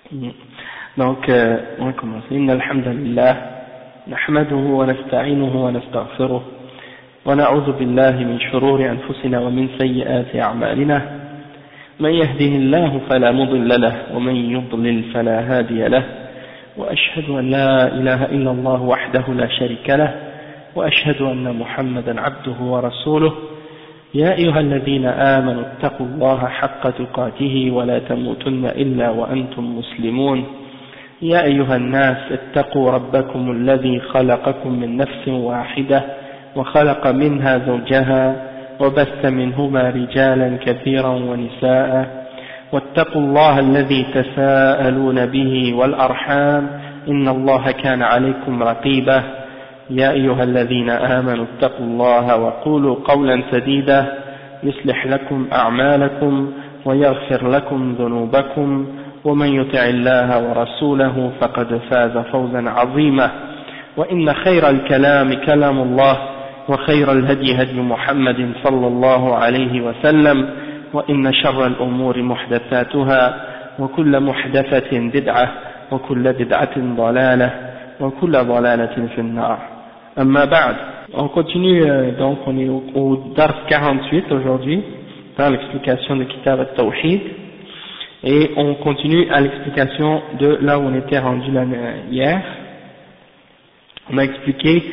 Donc, on va commencer. Inna alhamdulillah, nahmaduhu wa nasta'inuhu wa nastaghfiruh, wa na'udhu billahi min shururi anfusina wa min sayyiati a'malina. Man yahdihillahu fala mudilla lahu wa man yudlil fala hadiya lahu. Wa ashhadu an la ilaha illa Allah wahdahu la sharika lahu. Wa ashhadu anna Muhammadan abduhu wa rasuluh. يا أيها الذين آمنوا اتقوا الله حق تقاته ولا تموتن إلا وأنتم مسلمون يا أيها الناس اتقوا ربكم الذي خلقكم من نفس واحدة وخلق منها زوجها وبث منهما رجالا كثيرا ونساء واتقوا الله الذي تساءلون به والأرحام إن الله كان عليكم رقيبا يا أيها الذين آمنوا اتقوا الله وقولوا قولا سديدا يصلح لكم أعمالكم ويغفر لكم ذنوبكم ومن يطع الله ورسوله فقد فاز فوزا عظيما وإن خير الكلام كلام الله وخير الهدي هدي محمد صلى الله عليه وسلم وإن شر الأمور محدثاتها وكل محدثة بدعة وكل بدعة ضلالة وكل ضلالة في النار. Amma ba'd. On continue, donc on est au Dars 48 aujourd'hui, dans l'explication de Kitab al-Tawhid, et on continue à l'explication de là où on était rendu hier. On a expliqué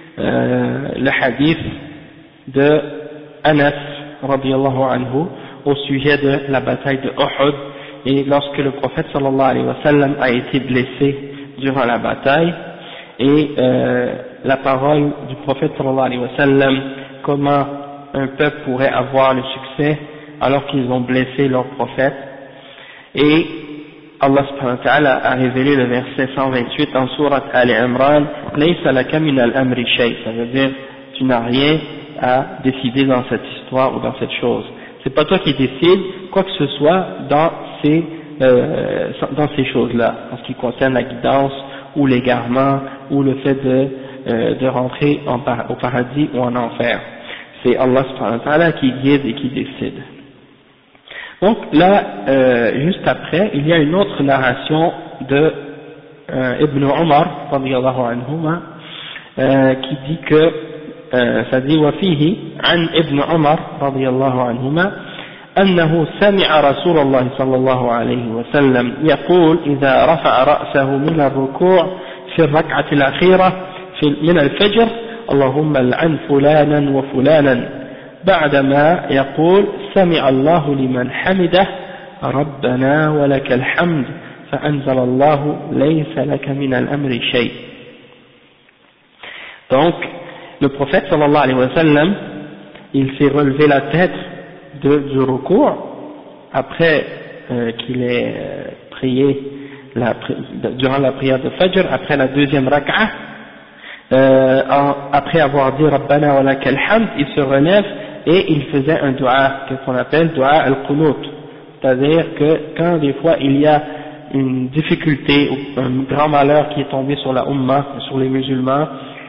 le hadith de Anas radiyallahu anhu au sujet de la bataille de Uhud, et lorsque le prophète sallallahu alayhi wa sallam a été blessé durant la bataille, et la parole du prophète sallallahu alayhi wa sallam, comment un peuple pourrait avoir le succès alors qu'ils ont blessé leur prophète. Et Allah subhanahu wa ta'ala a révélé le verset 128 en sourate Al-Imran, Laysa laka min al-amri shay, ça veut dire tu n'as rien à décider dans cette histoire ou dans cette chose. C'est pas toi qui décides quoi que ce soit dans ces choses-là, en ce qui concerne la guidance ou l'égarement ou le fait de rentrer au paradis ou en enfer. C'est Allah subhanahu wa ta'ala qui guide et qui décide. Donc là, juste après, il y a une autre narration de Ibn Umar radiyallahu anhuma qui dit que ça dit وفيه عن ابن عمر رضي الله عنهما أنه سمع رسول الله صلى الله عليه وسلم يقول إذا رفع رأسه من الركوع في الركعة الأخيرة من الفجر اللهم لعن فلانا وفلانا بعدما يقول سمع الله لمن حمده ربنا ولك الحمد فأنزل الله ليس لك من الأمر شيء. Donc le prophète sallallahu alayhi wa sallam, il s'est relevé la tête du recours après qu'il ait prié durant la prière de Fajr, après la deuxième rak'ah, après avoir dit Rabbana wa lakal hamd, il se relève et il faisait un dua qu'on appelle dua al-qunut, c'est-à-dire que quand des fois il y a une difficulté ou un grand malheur qui est tombé sur la Ummah, sur les musulmans,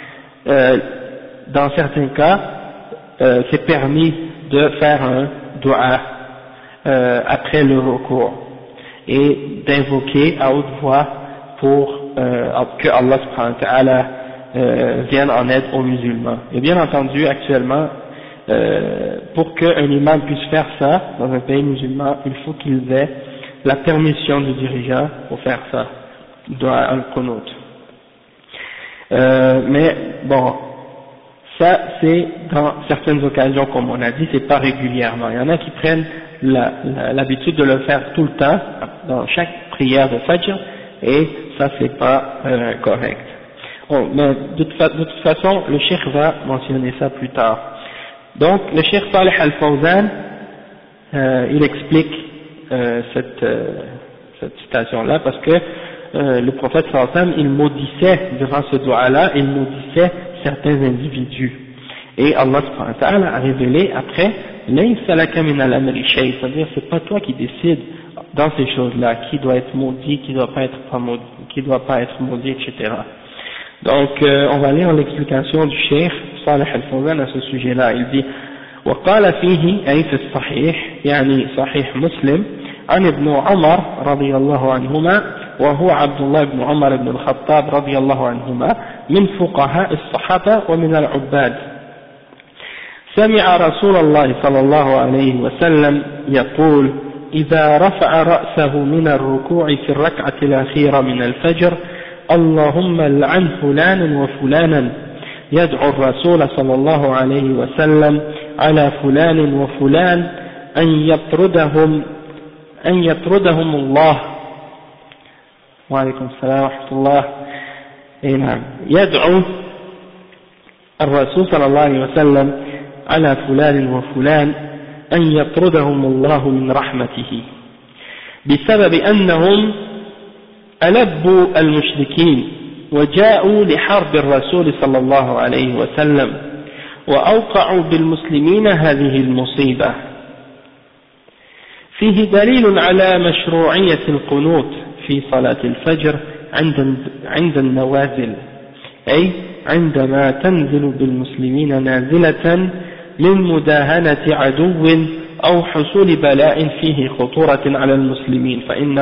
dans certains cas c'est permis de faire un dua après le recours et d'invoquer à haute voix pour que Allah subhanahu wa ta'ala vienne en aide aux musulmans. Et bien entendu, actuellement, pour qu'un imam puisse faire ça dans un pays musulman, il faut qu'il ait la permission du dirigeant pour faire ça, dua al-qunut. Mais bon, ça c'est dans certaines occasions, comme on a dit, c'est pas régulièrement. Il y en a qui prennent l'habitude de le faire tout le temps, dans chaque prière de Fajr, et ça c'est pas correct. Bon, mais de toute façon, le cheikh va mentionner ça plus tard. Donc, le cheikh Salih Al-Fawzan, il explique cette citation-là, parce que le prophète sallallahu alayhi wa sallam, il maudissait, durant ce dua-là, il maudissait certains individus. Et Allah subhanahu wa ta'ala a révélé après, Laysa laka min al-amri shay, c'est-à-dire c'est pas toi qui décides dans ces choses-là, qui doit être maudit, qui doit pas être maudit, etc. Donc on va lire l'explication du cheikh Salih Al-Fawzan à ce sujet-là. Il dit وقال فيه أي في الصحيح يعني صحيح مسلم عن ابن عمر رضي الله عنهما وهو عبد الله بن عمر بن الخطاب رضي الله عنهما من فقهاء الصحابة ومن العباد سمع رسول الله صلى الله عليه وسلم يقول إذا رفع رأسه من الركوع في الركعة الأخيرة من الفجر اللهم لعن فلانا وفلانا يدعو الرسول صلى الله عليه وسلم على فلان وفلان أن يطردهم الله وعليكم السلام ورحمة الله نعم يدعو الرسول صلى الله عليه وسلم على فلان وفلان أن يطردهم الله من رحمته بسبب أنهم ألبوا المشركين وجاءوا لحرب الرسول صلى الله عليه وسلم وأوقعوا بالمسلمين هذه المصيبة. فيه دليل على مشروعية القنوت في صلاة الفجر عند النوازل، أي عندما تنزل بالمسلمين نازلة للمداهنة عدو أو حصول بلاء فيه خطورة على المسلمين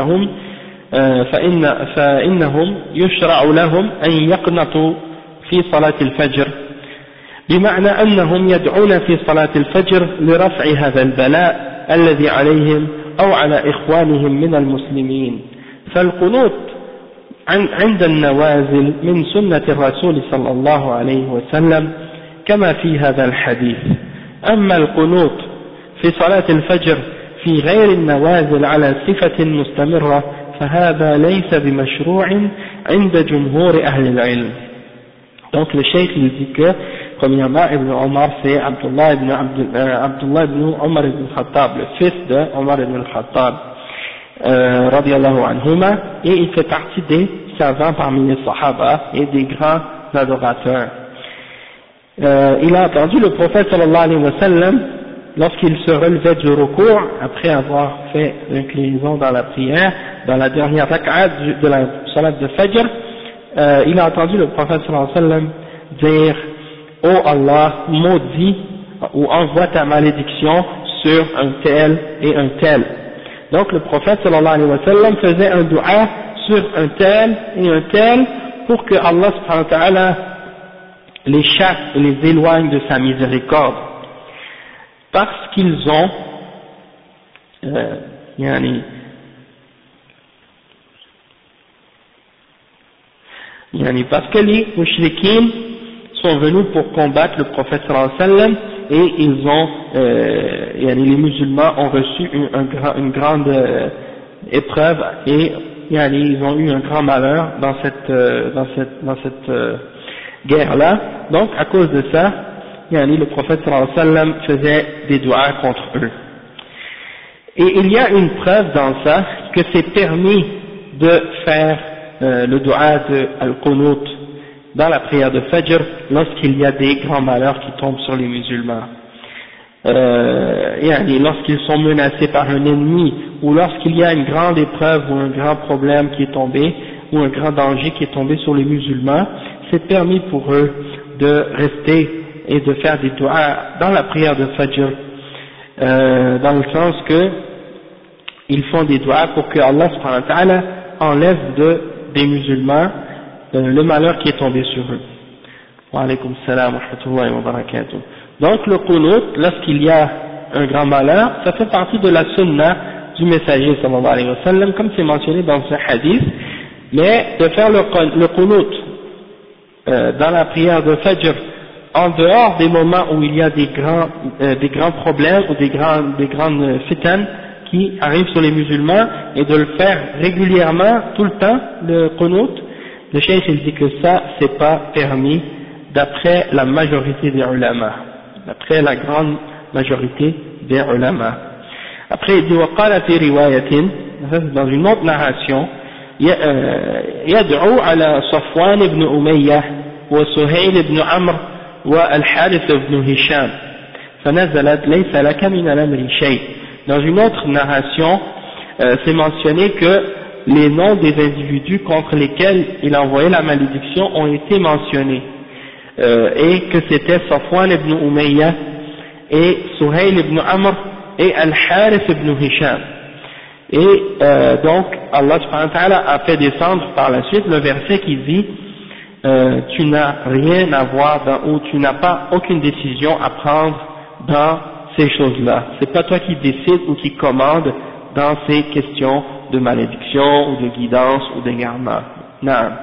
فإنهم يشرع لهم أن يقنطوا في صلاة الفجر، بمعنى أنهم يدعون في صلاة الفجر لرفع هذا البلاء الذي عليهم أو على إخوانهم من المسلمين. فالقنوت عند النوازل من سنة الرسول صلى الله عليه وسلم كما في هذا الحديث. أما القنوت في صلاة الفجر في غير النوازل على صفة مستمرة فهذا ليس بمشروع عند جمهور أهل العلم. Donc le cheikh il dit que premièrement Ibn Omar c'est Abdullah ibn Omar ibn Khattab, le fils de Omar ibn Khattab radiyallahu anhuma, et il fait partie des savants parmi les Sahaba et des grands adorateurs. Il a entendu le prophète sallallahu alayhi wa sallam lorsqu'il se relevait du recours après avoir fait l'inclinaison dans la prière, dans la dernière rak'a de la salat de Fajr, il a entendu le prophète sallallahu alayhi wa sallam dire « Oh Allah, maudis ou envoie ta malédiction sur un tel et un tel ». Donc le prophète sallallahu alayhi wa sallam faisait un dua sur un tel et un tel pour que Allah subhanahu wa ta'ala les chasse et les éloigne de sa miséricorde, parce qu'ils ont parce que les mushrikines sont venus pour combattre le prophète sallallahu alayhi wa sallam, et ils ont les musulmans ont reçu une grande épreuve, et ils ont eu un grand malheur dans cette guerre-là. Donc à cause de ça, le prophète sallallahu alayhi wa sallam faisait des duas contre eux. Et il y a une preuve dans ça que c'est permis de faire le dua de Al-Qunut dans la prière de Fajr lorsqu'il y a des grands malheurs qui tombent sur les musulmans. Lorsqu'ils sont menacés par un ennemi, ou lorsqu'il y a une grande épreuve ou un grand problème qui est tombé, ou un grand danger qui est tombé sur les musulmans, c'est permis pour eux de rester et de faire des duas dans la prière de Fajr, dans le sens que ils font des duas pour que Allah subhanahu wa ta'ala enlève des musulmans le malheur qui est tombé sur eux. Wa alaykum salam wa rahmatullahi wa barakatuh. Donc le qunut, lorsqu'il y a un grand malheur, ça fait partie de la sunna du messager sallallahu alayhi wa sallam, comme c'est mentionné dans ce hadith, mais de faire le qunut dans la prière de Fajr en dehors des moments où il y a des grands problèmes ou des grandes fitan qui arrivent sur les musulmans, et de le faire régulièrement, tout le temps, le qunut, le cheikh il dit que ça c'est pas permis d'après la majorité des ulama, d'après la grande majorité des ulama. Après il dit وقال في رواية, dans une autre narration, يدعو على صفوان بن أمية وسهيل بن عمرو والحارث بن هشام فنزلت ليس لك من الأمر شيء. Dans une autre narration, c'est mentionné que les noms des individus contre lesquels il a envoyé la malédiction ont été mentionnés, et que c'était Safwan ibn Umayya et Suhayl ibn Amr et Al-Harith ibn Hisham. Et donc Allah subhanahu wa ta'ala a fait descendre par la suite le verset qui dit tu n'as rien à voir ou tu n'as pas aucune décision à prendre dans ces choses-là. C'est pas toi qui décides ou qui commande dans ces questions de malédiction ou de guidance ou d'égarement. Naam.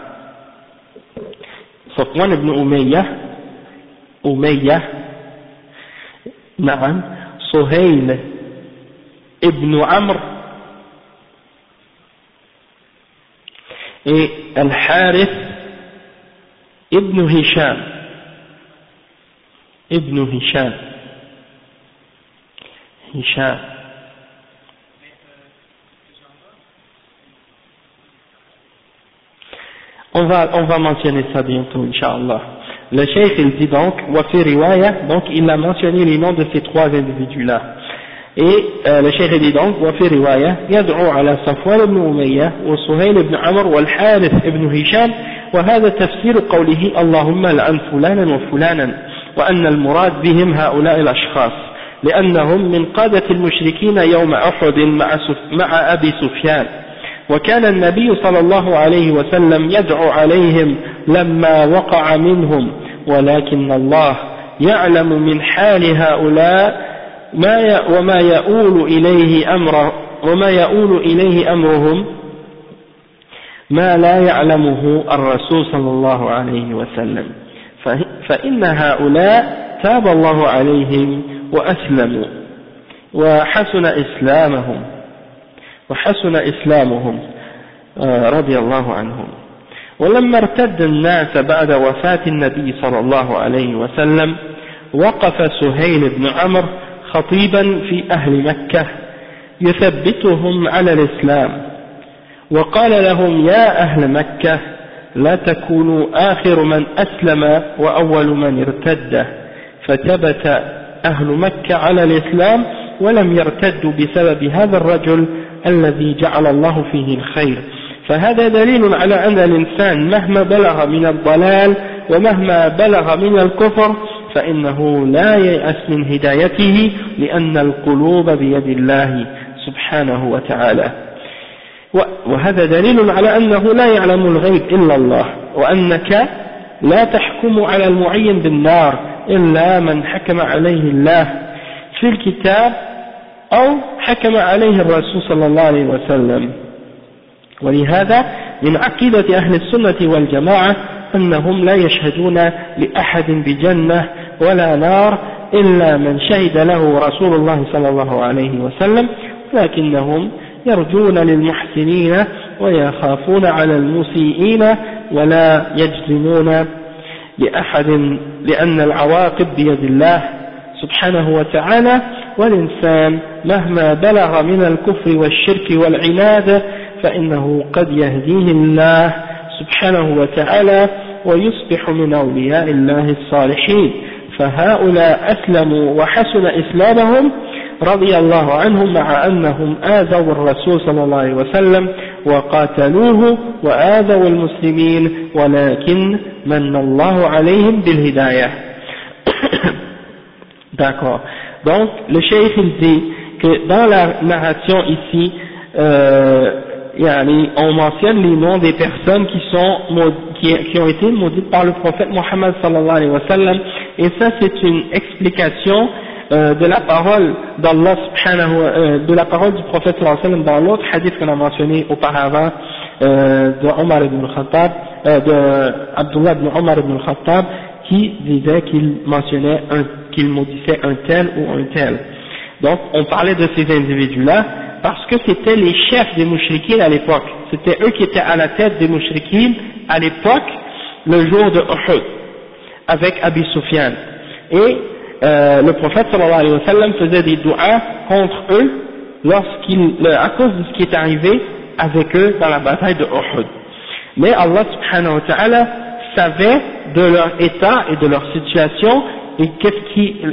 Safwan ibn Umayyah, Naam, Suhayl ibn Amr et Al-Harith ibn Hisham. On va mentionner ça bientôt, Inch'Allah. Le cheikh il dit donc, wa fi riwaya, donc il a mentionné les noms de ces trois individus-là. Et le cheikh il dit donc, wa fi riwaya, yad'u ala Safwan ibn Umayyah, wa Suhayl ibn Amr, wa al-Harith ibn Hisham, wa hadha tafsir qawlihi, Allahumma la'an fulanan wa fulanan, wa anna al-murad bihim ha'ula'i al-ashkhas, لأنهم من قادة المشركين يوم أحد مع أبي سفيان. وكان النبي صلى الله عليه وسلم يدعو عليهم لما وقع منهم، ولكن الله يعلم من حال هؤلاء وما يؤول إليه أمرهم ما لا يعلمه الرسول صلى الله عليه وسلم، فإن هؤلاء تاب الله عليهم وأسلموا وحسن إسلامهم رضي الله عنهم. ولما ارتد الناس بعد وفاة النبي صلى الله عليه وسلم وقف سهيل بن عمرو خطيبا في أهل مكة يثبتهم على الإسلام، وقال لهم يا أهل مكة لا تكونوا آخر من أسلم وأول من ارتد، فثبت أهل مكة على الإسلام ولم يرتدوا بسبب هذا الرجل الذي جعل الله فيه الخير. فهذا دليل على أن الإنسان مهما بلغ من الضلال ومهما بلغ من الكفر فإنه لا ييأس من هدايته، لأن القلوب بيد الله سبحانه وتعالى. وهذا دليل على أنه لا يعلم الغيب إلا الله، وأنك لا تحكم على المعين بالنار إلا من حكم عليه الله في الكتاب أو حكم عليه الرسول صلى الله عليه وسلم. ولهذا من عقيدة أهل السنة والجماعة أنهم لا يشهدون لأحد بجنة ولا نار إلا من شهد له رسول الله صلى الله عليه وسلم، لكنهم يرجون للمحسنين ويخافون على المسيئين ولا يجزمون لأحد، لأن العواقب بيد الله سبحانه وتعالى. والإنسان مهما بلغ من الكفر والشرك والعناد فإنه قد يهديه الله سبحانه وتعالى ويصبح من أولياء الله الصالحين. فهؤلاء أسلموا وحسن إسلامهم رضي الله عنهم، مع أنهم آذوا الرسول صلى الله عليه وسلم وقاتلوه وآذوا المسلمين، ولكن من الله عليهم بالهداية. D'accord. Donc le cheikh il dit que dans la narration ici on mentionne les noms des personnes qui ont été maudites par le prophète Mohammed sallallahu alayhi wa sallam, et ça c'est une explication de la parole d'Allah subhanahu de la parole du prophète sallallahu alayhi wa sallam dans l'autre hadith qu'on a mentionné auparavant de Omar ibn Khattab, de Abdullah ibn Omar ibn Khattab, qui disait qu'il maudissait un tel ou un tel. Donc on parlait de ces individus-là parce que c'était les chefs des mouchriquines à l'époque, c'était eux qui étaient à la tête des mouchriquines à l'époque, le jour de Uhud, avec Abi Sufyan. Et le prophète sallallahu alayhi wa sallam faisait des du'as contre eux à cause de ce qui est arrivé avec eux dans la bataille de Uhud. Mais Allah subhanahu wa ta'ala savait de leur état et de leur situation et qu'est-ce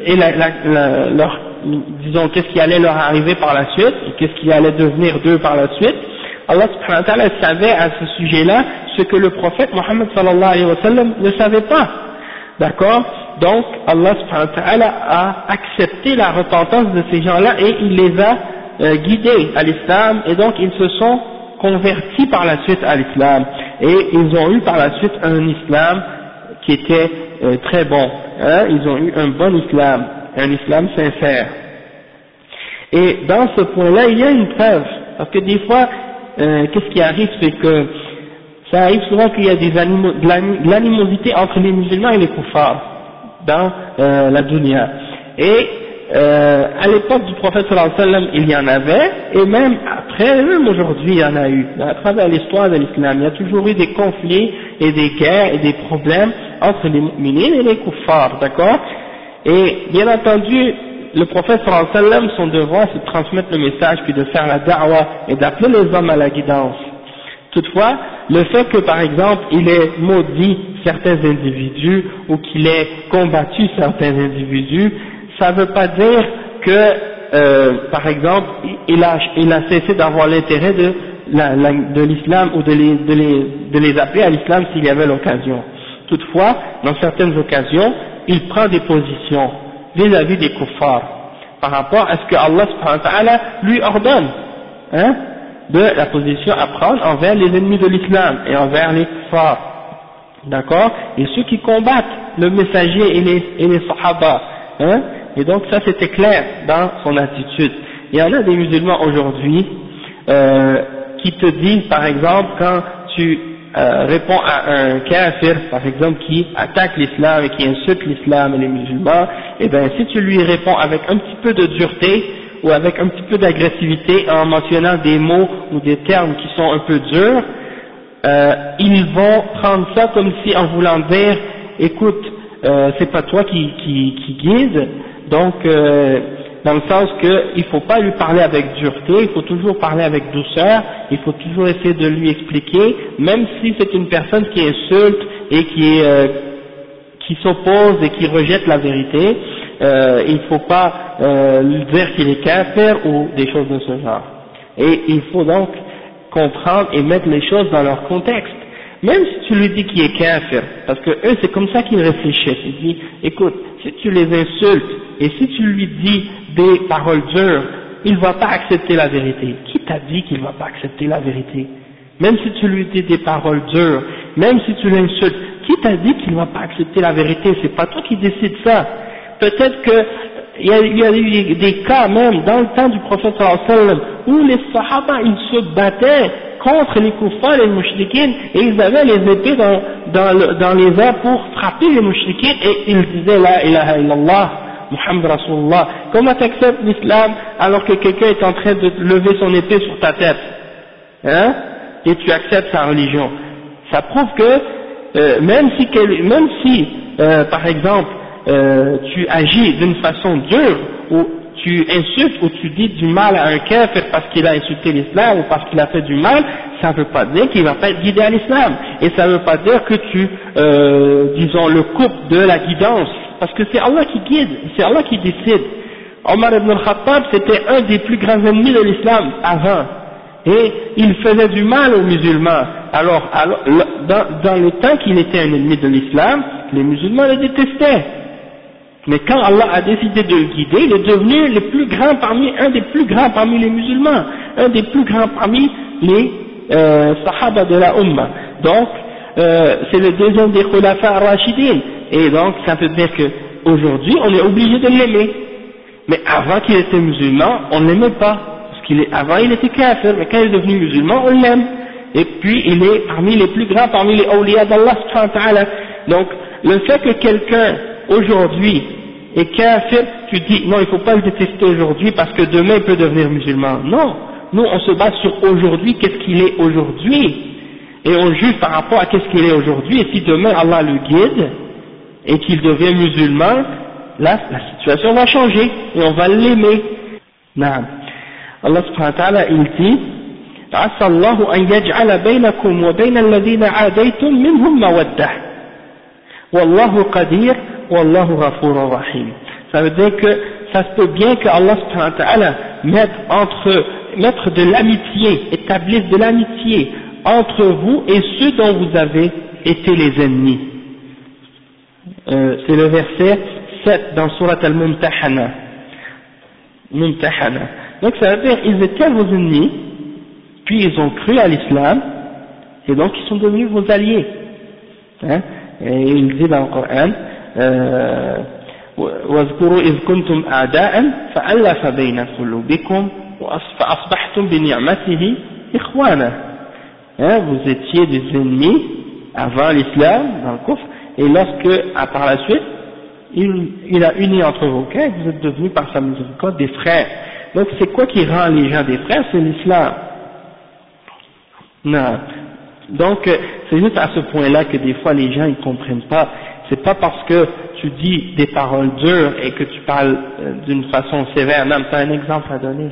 qui allait leur arriver par la suite et qu'est-ce qui allait devenir d'eux par la suite. Allah subhanahu wa ta'ala savait à ce sujet-là ce que le prophète Mohammed sallallahu alayhi wa sallam ne savait pas. D'accord? Donc Allah subhanahu wa ta'ala a accepté la repentance de ces gens-là et il les a guidés à l'islam, et donc ils se sont convertis par la suite à l'islam, et ils ont eu par la suite un islam qui était très bon, hein, ils ont eu un bon islam, un islam sincère. Et dans ce point-là, il y a une preuve, parce que des fois, qu'est-ce qui arrive, c'est que ça arrive souvent qu'il y a de l'animosité entre les musulmans et les kuffars dans la dunya. Et à l'époque du prophète sallallahu alayhi wa sallam, il y en avait, et même après, même aujourd'hui, il y en a eu. À travers l'histoire de l'islam, il y a toujours eu des conflits et des guerres et des problèmes entre les mu'minines et les kuffars, d'accord? Et bien entendu, le prophète sallallahu alayhi wa sallam, son devoir, c'est de transmettre le message, puis de faire la da'wa et d'appeler les hommes à la guidance. Toutefois, le fait que par exemple il ait maudit certains individus ou qu'il ait combattu certains individus, ça ne veut pas dire que par exemple il a cessé d'avoir l'intérêt de l'islam ou de les appeler à l'islam s'il y avait l'occasion. Toutefois, dans certaines occasions, il prend des positions vis-à-vis des kuffars par rapport à ce que Allah subhanahu wa ta'ala lui ordonne, hein, de la position à prendre envers les ennemis de l'islam et envers les kuffars, d'accord, et ceux qui combattent le messager et les sahaba, hein, et donc ça c'était clair dans son attitude. Il y en a des musulmans aujourd'hui qui te disent par exemple quand tu réponds à un kafir par exemple qui attaque l'islam et qui insulte l'islam et les musulmans, et bien si tu lui réponds avec un petit peu de dureté ou avec un petit peu d'agressivité en mentionnant des mots ou des termes qui sont un peu durs, ils vont prendre ça comme si en voulant dire écoute, c'est pas toi qui guide, donc dans le sens qu'il ne faut pas lui parler avec dureté, il faut toujours parler avec douceur, il faut toujours essayer de lui expliquer, même si c'est une personne qui insulte et qui s'oppose et qui rejette la vérité, il ne faut pas lui dire qu'il est kafir ou des choses de ce genre. Et il faut donc comprendre et mettre les choses dans leur contexte. Même si tu lui dis qu'il est kafir, parce que eux c'est comme ça qu'ils réfléchissent, ils disent, écoute, si tu les insultes et si tu lui dis des paroles dures, il ne va pas accepter la vérité. Qui t'a dit qu'il ne va pas accepter la vérité? Même si tu lui dis des paroles dures, même si tu l'insultes, qui t'a dit qu'il ne va pas accepter la vérité? C'est pas toi qui décides ça. Peut-être qu'il y a eu des cas même dans le temps du prophète sallallahu alayhi wa sallam où les sahaba ils se battaient contre les kuffars et les mouchriquines et ils avaient les épées dans les airs pour frapper les mouchriquines et ils disaient la ilaha illallah Muhammad Rasulullah. Comment tu acceptes l'islam alors que quelqu'un est en train de lever son épée sur ta tête, hein, et tu acceptes sa religion? Ça prouve que même si par exemple tu agis d'une façon dure ou tu insultes ou tu dis du mal à un kafir parce qu'il a insulté l'islam ou parce qu'il a fait du mal, ça ne veut pas dire qu'il ne va pas être guidé à l'islam, et ça ne veut pas dire que tu disons le coupes de la guidance, parce que c'est Allah qui guide, c'est Allah qui décide. Omar ibn al-Khattab c'était un des plus grands ennemis de l'islam avant, et il faisait du mal aux musulmans. Alors dans le temps qu'il était un ennemi de l'islam, les musulmans le détestaient. Mais quand Allah a décidé de le guider, il est devenu un des plus grands parmi les musulmans, un des plus grands parmi les sahaba de la Ummah. Donc, c'est le deuxième des khulafa rashidin. Et donc, ça veut dire qu'aujourd'hui, on est obligé de l'aimer. Mais avant qu'il était musulman, on ne l'aimait pas. Parce avant, il était kafir, mais quand il est devenu musulman, on l'aime. Et puis, il est parmi les plus grands, parmi les awliya d'Allah subhanahu wa ta'ala. Donc, le fait que quelqu'un, aujourd'hui, est kafir, tu dis, non, il ne faut pas le détester aujourd'hui parce que demain il peut devenir musulman. Non, nous on se base sur aujourd'hui, qu'est-ce qu'il est aujourd'hui, et on juge par rapport à qu'est-ce qu'il est aujourd'hui, et si demain Allah le guide, et qu'il devient musulman, là, la situation va changer, et on va l'aimer. Non. Allah subhanahu wa ta'ala, il dit, عسى الله أن يجعل بينكم وبين الذين عاديتم منهم مودة والله قدير والله غفور رحيم. Ça veut dire que ça se peut bien que Allah subhanahu wa ta'ala mettre de l'amitié, établisse de l'amitié entre vous et ceux dont vous avez été les ennemis. C'est le verset 7 dans Surat al-Mumtahana. Donc ça veut dire ils étaient vos ennemis, puis ils ont cru à l'islam, et donc ils sont devenus vos alliés. Hein, et il dit dans le Coran, واذكروا إذ كنتم أعداء فألف بين قلوبكم فأصبحتم بنعمته إخوانا. Vous étiez des ennemis avant l'islam, dans le kufr, et lorsque, par la suite, il a uni entre vos cœurs, vous êtes devenus par sa miséricorde des frères. Donc c'est quoi qui rend les gens des frères? C'est l'islam. Non. Donc c'est juste à ce point-là que des fois les gens ils comprennent pas. C'est pas parce que tu dis des paroles dures et que tu parles d'une façon sévère. Non, tu as un exemple à donner.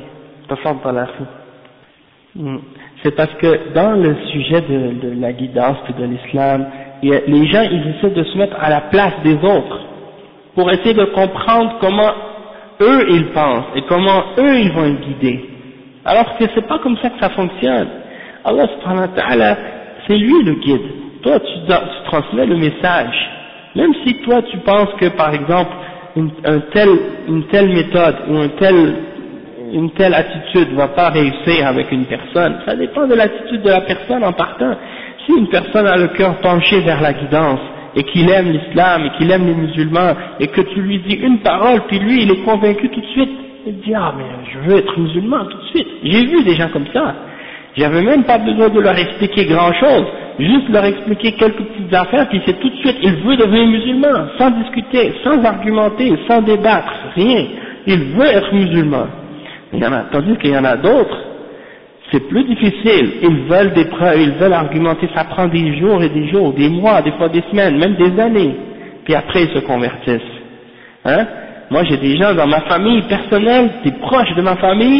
C'est parce que dans le sujet de la guidance et de l'islam, les gens ils essaient de se mettre à la place des autres pour essayer de comprendre comment eux ils pensent et comment eux ils vont être guidés. Alors que c'est pas comme ça que ça fonctionne. Allah subhanahu wa ta'ala, c'est lui le guide. Toi tu transmets le message. Même si toi tu penses que par exemple une telle méthode ou une telle attitude ne va pas réussir avec une personne, ça dépend de l'attitude de la personne en partant. Si une personne a le cœur penché vers la guidance et qu'il aime l'islam et qu'il aime les musulmans et que tu lui dis une parole puis lui il est convaincu tout de suite, il dit ah mais je veux être musulman tout de suite. J'ai vu des gens comme ça. J'avais même pas besoin de leur expliquer grand chose, juste leur expliquer quelques petites affaires, puis c'est tout de suite, il veut devenir musulman, sans discuter, sans argumenter, sans débattre, rien. Il veut être musulman. Tandis qu'il y en a d'autres, c'est plus difficile, ils veulent des preuves, ils veulent argumenter, ça prend des jours et des jours, des mois, des fois des semaines, même des années, puis après ils se convertissent. Hein? Moi j'ai des gens dans ma famille personnelle, des proches de ma famille,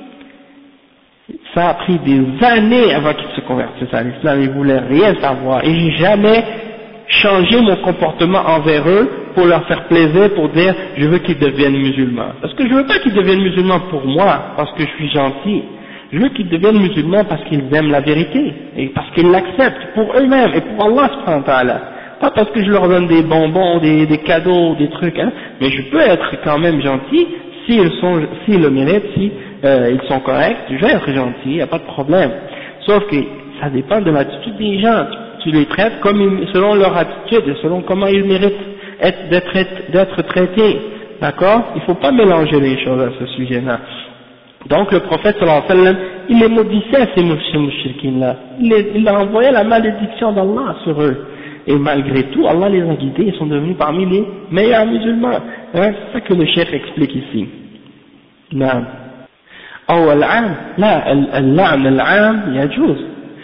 ça a pris des années avant qu'ils se convertissent à l'islam, ils voulaient rien savoir, et j'ai jamais changé mon comportement envers eux pour leur faire plaisir, pour dire je veux qu'ils deviennent musulmans. Parce que je veux pas qu'ils deviennent musulmans pour moi, parce que je suis gentil. Je veux qu'ils deviennent musulmans parce qu'ils aiment la vérité, et parce qu'ils l'acceptent pour eux-mêmes, et pour Allah subhanahu wa ta'ala. Pas parce que je leur donne des bonbons, des cadeaux, des trucs, hein, mais je peux être quand même gentil s'ils le méritent, si ils sont corrects, je vais être gentil, il n'y a pas de problème. Sauf que ça dépend de l'attitude des gens, tu les traites comme selon leur attitude et selon comment ils méritent d'être traités, d'accord? Il ne faut pas mélanger les choses à ce sujet-là. Donc le prophète sallallahu alayhi wa sallam, il les maudissait ces mouchriquines-là, il leur envoyait la malédiction d'Allah sur eux. Et malgré tout, Allah les a guidés, ils sont devenus parmi les meilleurs musulmans. Hein? C'est ça que le chef explique ici. Non. أو العام لا اللعن العام يجوز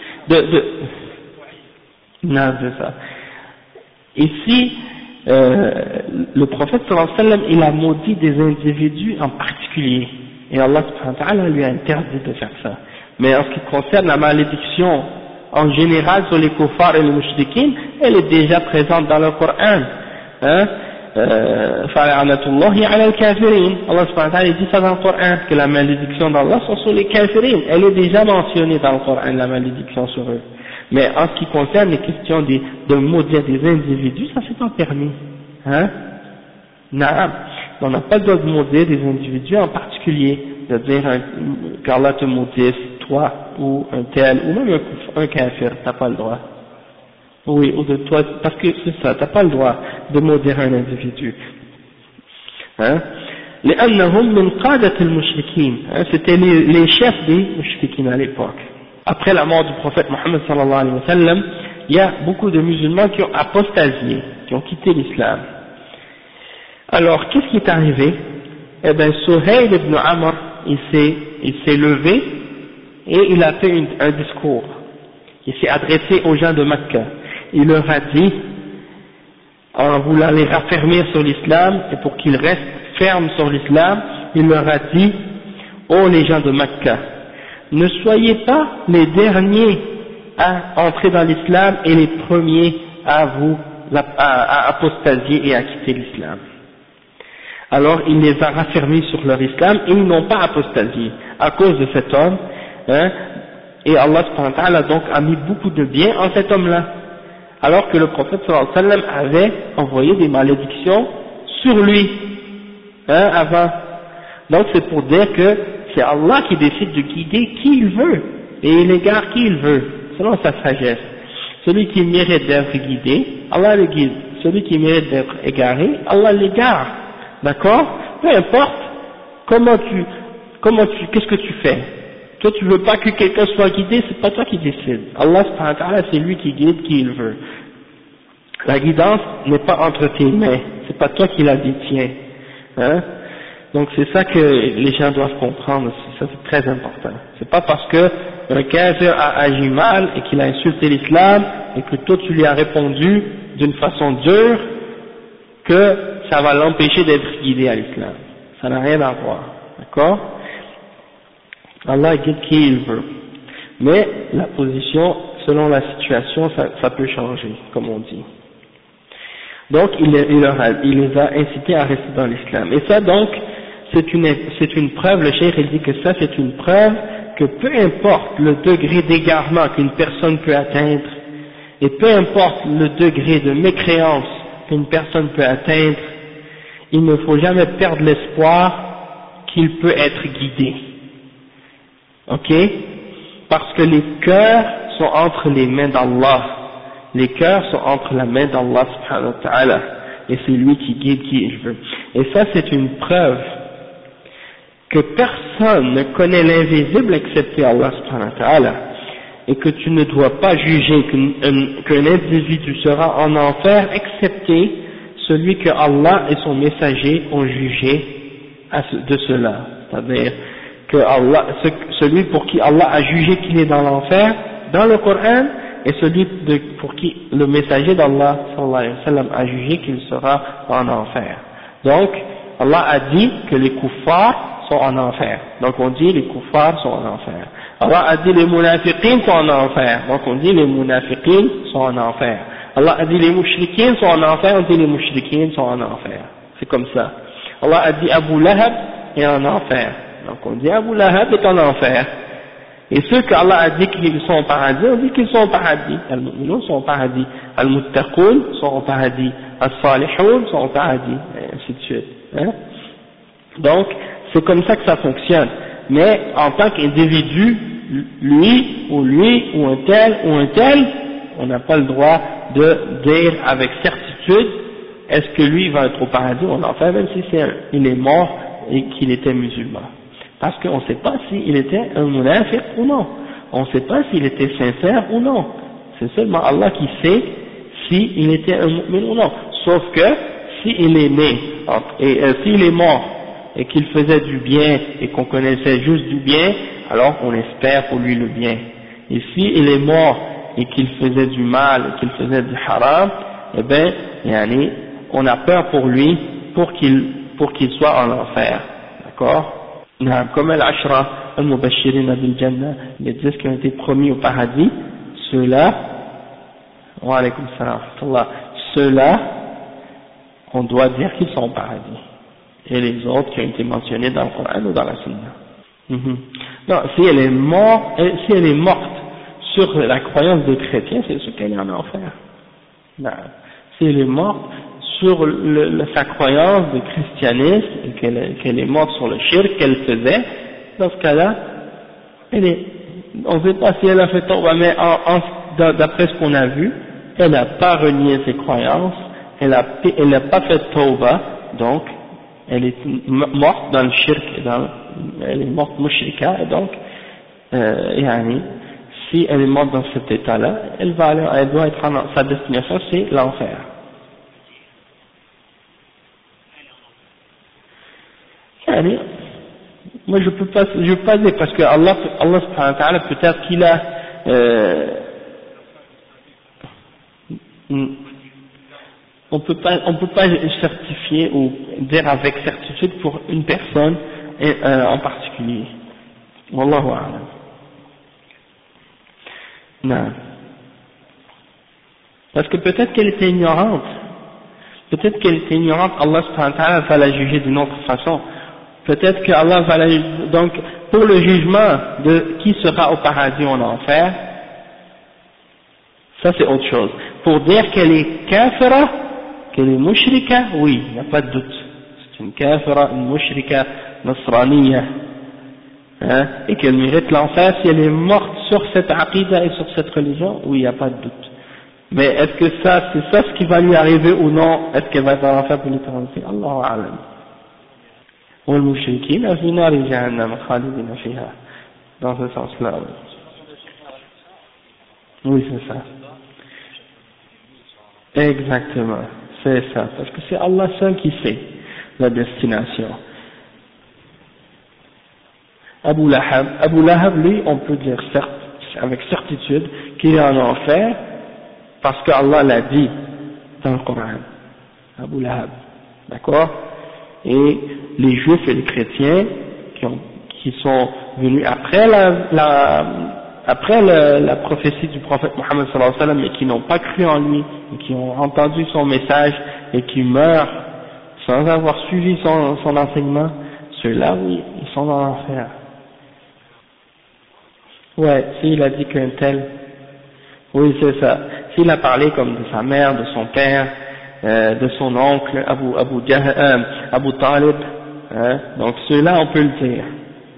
non c'est ça. Ici le prophète sallallahu alayhi wa sallam il a maudit des individus en particulier et Allah subhanahu wa ta'ala lui a interdit de faire ça. Mais en ce qui concerne la malédiction en général sur les kuffars et les mushrikines, elle est déjà présente dans le Coran, hein? Fa'la'anatullahi 'ala al-kafirin. Allah subhanahu wa ta'ala dit ça dans le Coran, que la malédiction d'Allah sont sur les kafirin. Elle est déjà mentionnée dans le Coran, la malédiction sur eux. Mais en ce qui concerne les questions de maudire des individus, ça c'est pas permis. Hein? Naam. On n'a pas le droit de maudire des individus en particulier, de dire qu'Allah te maudisse, toi, ou un tel, ou même un kafir, t'as pas le droit. Oui, ou de toi, parce que c'est ça, t'as pas le droit de maudire un individu. Hein? لأنهم من قادة المشركين, c'était les chefs des mushrikines à l'époque. Après la mort du prophète Mohammed sallallahu alayhi wa sallam, il y a beaucoup de musulmans qui ont apostasié, qui ont quitté l'islam. Alors, qu'est-ce qui est arrivé? Eh bien, Suhayl ibn Amr, il s'est levé et il a fait un discours. Il s'est adressé aux gens de Mecca. Il leur a dit, en voulant les raffermir sur l'islam et pour qu'ils restent fermes sur l'islam, il leur a dit, ô les gens de Mecca, ne soyez pas les derniers à entrer dans l'islam et les premiers à apostasier et à quitter l'islam. Alors il les a raffermis sur leur islam et ils n'ont pas apostasié à cause de cet homme, hein, et Allah subhanahu wa ta'ala donc a mis beaucoup de bien en cet homme-là, alors que le prophète sallallahu alayhi wa sallam avait envoyé des malédictions sur lui, hein, avant. Donc c'est pour dire que c'est Allah qui décide de guider qui il veut, et il égare qui il veut, selon sa sagesse. Celui qui mérite d'être guidé, Allah le guide. Celui qui mérite d'être égaré, Allah l'égare. D'accord? Peu importe qu'est-ce que tu fais. Toi, tu veux pas que quelqu'un soit guidé, c'est pas toi qui décide. Allah subhanahu wa ta'ala, c'est lui qui guide qui il veut. La guidance n'est pas entre tes mains, c'est pas toi qui la détiens. Hein? Donc c'est ça que les gens doivent comprendre, ça c'est très important. C'est pas parce que un kafir a agi mal et qu'il a insulté l'islam et que toi tu lui as répondu d'une façon dure que ça va l'empêcher d'être guidé à l'islam. Ça n'a rien à voir. D'accord? Allah guide qui il veut. Mais la position, selon la situation, ça peut changer, comme on dit. Donc il les a incités à rester dans l'islam. Et ça donc, c'est une preuve, le cheikh il dit que ça c'est une preuve que peu importe le degré d'égarement qu'une personne peut atteindre, et peu importe le degré de mécréance qu'une personne peut atteindre, il ne faut jamais perdre l'espoir qu'il peut être guidé. Ok? Parce que les cœurs sont entre les mains d'Allah. Les cœurs sont entre la main d'Allah subhanahu wa ta'ala. Et c'est lui qui guide qui il veut. Et ça c'est une preuve que personne ne connaît l'invisible excepté Allah subhanahu wa ta'ala. Et que tu ne dois pas juger qu'un individu sera en enfer excepté celui que Allah et son messager ont jugé de cela. C'est-à-dire que celui pour qui Allah a jugé qu'il est dans l'enfer, dans le Coran, et celui pour qui le messager d'Allah sallallahu alayhi wa sallam a jugé qu'il sera en enfer. Donc, Allah a dit que les kuffars sont en enfer. Donc on dit les kuffars sont en enfer. Allah a dit les munafiqins sont en enfer. Donc on dit les munafiqins sont en enfer. Allah a dit les mushrikins sont en enfer, on dit les mushrikins sont en enfer. C'est comme ça. Allah a dit Abu Lahab est en enfer. Donc on dit Abu Lahab est en enfer. Et ceux qu'Allah a dit qu'ils sont au paradis, on dit qu'ils sont au paradis. Al-Mu'minun sont au paradis. Al-Muttaqun sont au paradis. Al-Salihun sont au paradis. Et ainsi de suite. Hein? Donc, c'est comme ça que ça fonctionne. Mais en tant qu'individu, lui ou un tel, on n'a pas le droit de dire avec certitude est-ce que lui va être au paradis ou en enfer, même si il est mort et qu'il était musulman. Parce qu'on ne sait pas s'il était un munafiq ou non. On ne sait pas s'il était sincère ou non. C'est seulement Allah qui sait s'il était un mu'min ou non. Sauf que s'il est né et s'il est mort et qu'il faisait du bien et qu'on connaissait juste du bien, alors on espère pour lui le bien. Et s'il est mort et qu'il faisait du mal et qu'il faisait du haram, eh bien, on a peur pour lui pour qu'il soit en enfer. D'accord? Comme al-Ashra al-Mubashirin bil-Jannah, les 10 qui ont été promis au paradis, ceux-là, wa alaykum salam, ceux-là, on doit dire qu'ils sont au paradis. Et les autres qui ont été mentionnés dans le Coran ou dans la Sunna. Non, si elle est morte sur la croyance des chrétiens, c'est sûr qu'elle est en enfer. Non. Si elle est morte sur sa croyance de christianisme et qu'elle est morte sur le shirk qu'elle faisait, dans ce cas-là, on ne sait pas si elle a fait tawba, mais d'après ce qu'on a vu, elle n'a pas renié ses croyances, elle n'a pas fait tawba, donc elle est morte dans le shirk, elle est morte mushrika, et donc, si elle est morte dans cet état-là, elle doit être sa destination, c'est l'enfer. Moi je peux pas dire parce que Allah subhanahu wa ta'ala peut-être qu'il a on peut pas certifier ou dire avec certitude pour une personne en particulier. Wallahu a'lam. Non. Parce que peut-être qu'elle était ignorante. Peut-être qu'elle était ignorante, Allah subhanahu wa ta'ala va la juger d'une autre façon. Peut-être que Allah va la juger. Donc, pour le jugement de qui sera au paradis ou en enfer, ça c'est autre chose. Pour dire qu'elle est kafira, qu'elle est mushrika, oui, il n'y a pas de doute. C'est une kafira, une mushrika, nasraniya. hein, et qu'elle mérite l'enfer si elle est morte sur cette aqidah et sur cette religion, oui, il n'y a pas de doute. Mais est-ce que ça, c'est ça ce qui va lui arriver ou non? Est-ce qu'elle va être en enfer pour l'éternité? Allahu a'lam. والمشركين في نار جهنم خالدين فيها. Dans ce sens-là, oui. Oui, c'est ça. Exactement, c'est ça. Parce que c'est Allah seul qui sait la destination. Abu Lahab, lui, on peut dire avec certitude qu'il est en enfer parce que Allah l'a dit dans le Coran. Abu Lahab, d'accord? Et les juifs et les chrétiens qui sont venus après la prophétie du prophète Mohammed sallallahu alayhi wa sallam et qui n'ont pas cru en lui et qui ont entendu son message et qui meurent sans avoir suivi son enseignement, ceux-là, oui, ils sont dans l'enfer. Ouais, s'il a dit qu'un tel, oui c'est ça, s'il a parlé comme de sa mère, de son père, de son oncle, Abu Talib, hein, donc ceux-là on peut le dire.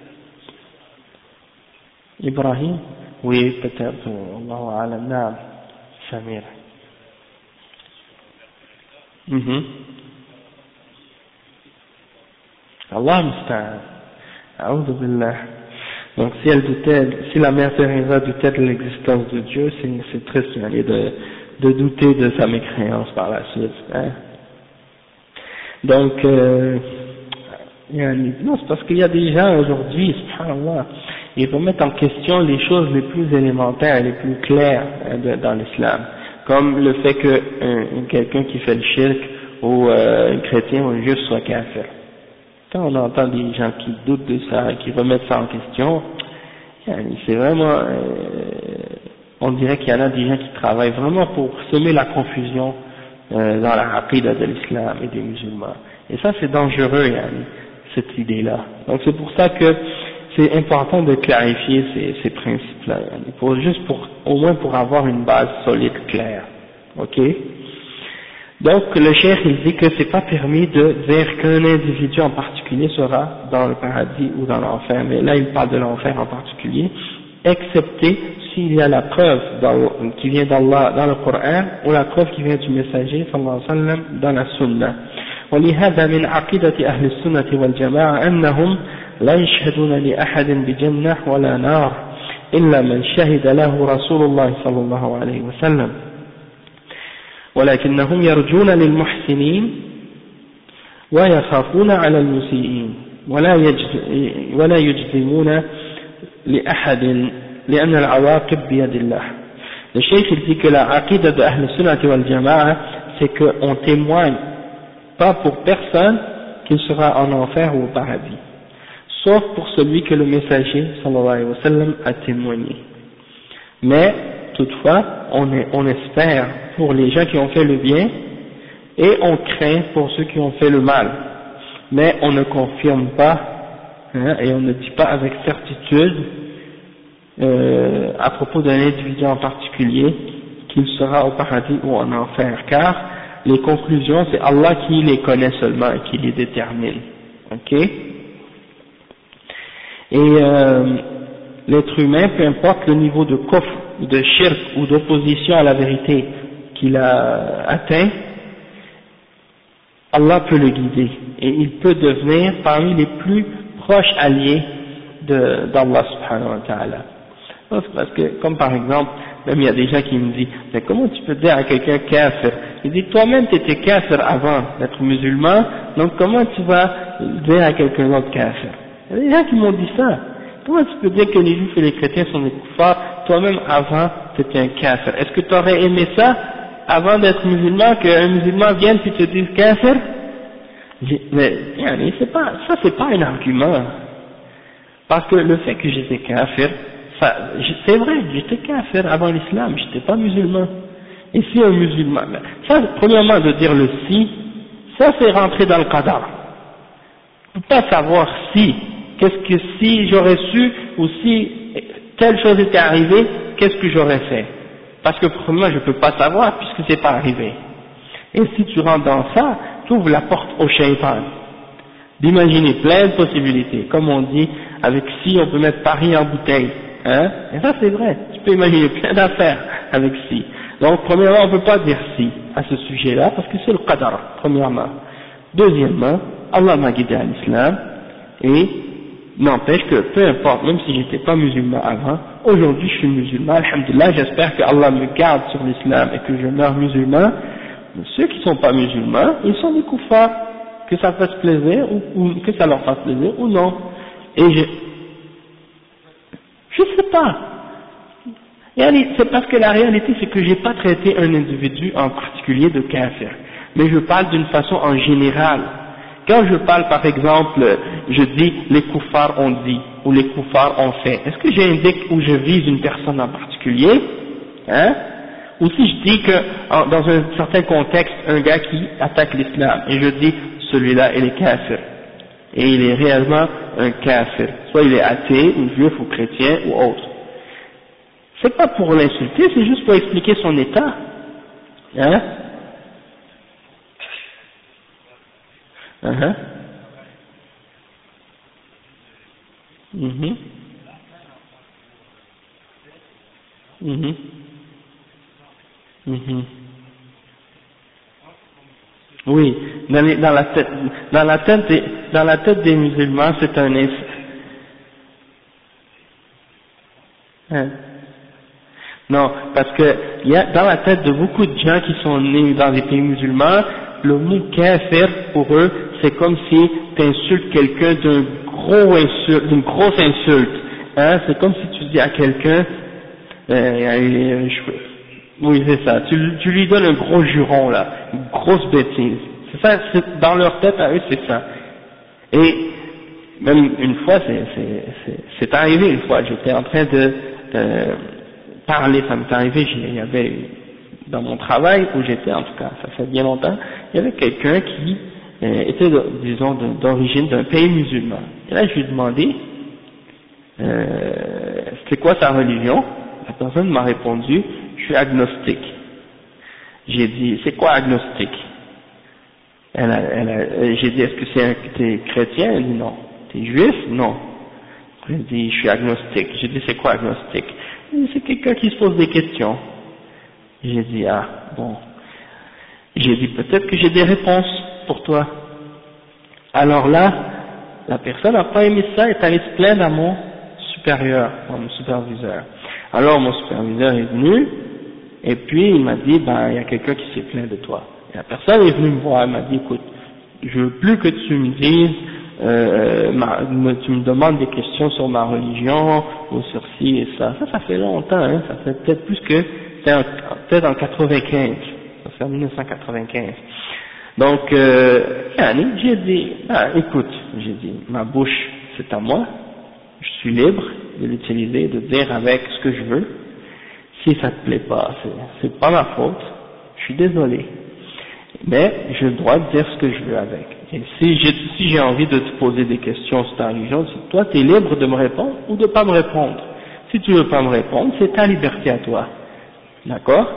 Ibrahim, oui peut-être, Allahu a'lam, naam, Samir. Allah musta'an, a'udhu billah. Donc si la mère Teresa doutait de l'existence de Dieu, c'est triste de douter de sa mécréance par la suite. Hein. Donc, non, c'est parce qu'il y a des gens aujourd'hui, subhanallah, ils remettent en question les choses les plus élémentaires et les plus claires dans l'islam, comme le fait que quelqu'un qui fait le shirk ou un chrétien ou un juif soit kafir. Quand on entend des gens qui doutent de ça et qui remettent ça en question, c'est vraiment, on dirait qu'il y en a des gens qui travaillent vraiment pour semer la confusion dans la aqidah de l'islam et des musulmans. Et ça c'est dangereux, cette idée-là. Donc c'est pour ça que c'est important de clarifier ces principes-là, au moins pour avoir une base solide, claire. Ok? Donc le cheikh il dit que c'est pas permis de dire qu'un individu en particulier sera dans le paradis ou dans l'enfer, mais là il parle de l'enfer en particulier, excepté s'il y a la preuve qui vient d'Allah dans le Coran ou la preuve qui vient du messager sallallahu alayhi wa sallam dans la sunna. ولهذا من عقيدة أهل السنة والجماعة أنهم لا يشهدون لأحد بجنة ولا نار إلا من شهد له رسول الله صلى الله عليه وسلم ولكنهم يرجون للمحسنين ويخافون على المسيئين ولا يجزمون لأحد لأن العواقب بيد الله. Le cheikh il dit que la aqidah de Ahl Sunnah wal Jama'a c'est qu'on témoigne pas pour personne qu'il sera en enfer ou au paradis, sauf pour celui que le messager sallallahu alayhi wa sallam a témoigné. Mais toutefois, on espère pour les gens qui ont fait le bien et on craint pour ceux qui ont fait le mal. Mais on ne confirme pas et on ne dit pas avec certitude à propos d'un individu en particulier qu'il sera au paradis ou en enfer, car les conclusions c'est Allah qui les connaît seulement et qui les détermine. Ok? Et l'être humain, peu importe le niveau de kufr, de shirk ou d'opposition à la vérité qu'il a atteint, Allah peut le guider et il peut devenir parmi les plus proches alliés d'Allah subhanahu wa ta'ala. Parce que, comme par exemple, même il y a des gens qui me disent, mais comment tu peux dire à quelqu'un kafir? Il dit, toi-même tu étais kafir avant d'être musulman, donc comment tu vas dire à quelqu'un d'autre kafir? Il y a des gens qui m'ont dit ça. Comment tu peux dire que les juifs et les chrétiens sont des kuffars, toi-même avant tu étais un kafir? Est-ce que tu aurais aimé ça avant d'être musulman, qu'un musulman vienne puis te dise kafir? Mais c'est pas un argument. Parce que le fait que j'étais kafir, c'est vrai, j'étais kafir avant l'islam, j'étais pas musulman. Et si un musulman, ça, premièrement de dire le si, ça c'est rentrer dans le qadar. On ne peut pas savoir qu'est-ce que si j'aurais su, ou si telle chose était arrivée, qu'est-ce que j'aurais fait? Parce que premièrement je ne peux pas savoir puisque c'est pas arrivé. Et si tu rentres dans ça, tu ouvres la porte au shaitan d'imaginer plein de possibilités, comme on dit avec si on peut mettre Paris en bouteille, hein, et ça c'est vrai, tu peux imaginer plein d'affaires avec si. Donc premièrement, on ne peut pas dire si à ce sujet-là, parce que c'est le qadar, premièrement. Deuxièmement, Allah m'a guidé à l'islam, et n'empêche que peu importe, même si j'étais pas musulman avant, aujourd'hui je suis musulman, alhamdulillah, j'espère que Allah me garde sur l'islam et que je meurs musulman. Mais ceux qui sont pas musulmans, ils sont des koufars, que ça fasse plaisir ou que ça leur fasse plaisir ou non. Et je sais pas. C'est parce que la réalité c'est que j'ai pas traité un individu en particulier de kafir, mais je parle d'une façon en général. Quand je parle par exemple, je dis les koufars ont dit ou les koufars ont fait, est-ce que j'indique ou je vise une personne en particulier, hein? Ou si je dis que dans un certain contexte, un gars qui attaque l'islam, et je dis celui-là il est kafir, et il est réellement un kafir, soit il est athée ou juif ou chrétien ou autre. C'est pas pour l'insulter, c'est juste pour expliquer son état, hein? Uh-huh. Mhm. Mhm. Mhm. Oui, dans la tête des musulmans, c'est un hein. Non, parce que dans la tête de beaucoup de gens qui sont nés dans des pays musulmans, le mot kafir pour eux, c'est comme si tu insultes quelqu'un d'une grosse insulte. Hein, c'est comme si tu dis à quelqu'un, oui c'est ça, tu lui donnes un gros juron là, une grosse bêtise. C'est ça, dans leur tête à eux c'est ça. Et même une fois, c'est arrivé une fois, j'étais en train de parler, ça m'est arrivé, il y avait dans mon travail où j'étais, en tout cas, ça fait bien longtemps, il y avait quelqu'un qui était, disons, d'origine d'un pays musulman. Et là, je lui ai demandé, c'est quoi sa religion? La personne m'a répondu, je suis agnostique. J'ai dit, c'est quoi agnostique? J'ai dit, est-ce que t'es chrétien? Elle dit non. T'es juif? Non. Elle dit, je suis agnostique. J'ai dit, c'est quoi agnostique? Elle dit, c'est quelqu'un qui se pose des questions. J'ai dit, ah, bon. J'ai dit, peut-être que j'ai des réponses pour toi. Alors là, la personne n'a pas aimé ça et est allée se plaindre à mon supérieur, à mon superviseur. Alors mon superviseur est venu, et puis il m'a dit, ben, il y a quelqu'un qui s'est plaint de toi. Et la personne est venue me voir, elle m'a dit, écoute, je veux plus que tu me dises, tu me demandes des questions sur ma religion, ou sur ci et ça. Ça fait longtemps, hein, ça fait peut-être plus que, peut-être en 95, ça fait en 1995. Donc, j'ai dit, ah, écoute, j'ai dit, ma bouche, c'est à moi, je suis libre de l'utiliser, de dire avec ce que je veux. Si ça te plaît pas, c'est pas ma faute, je suis désolé. Mais j'ai le droit de dire ce que je veux avec. Et si j'ai envie de te poser des questions sur ta religion, toi tu es libre de me répondre ou de pas me répondre. Si tu veux pas me répondre, c'est ta liberté à toi. D'accord?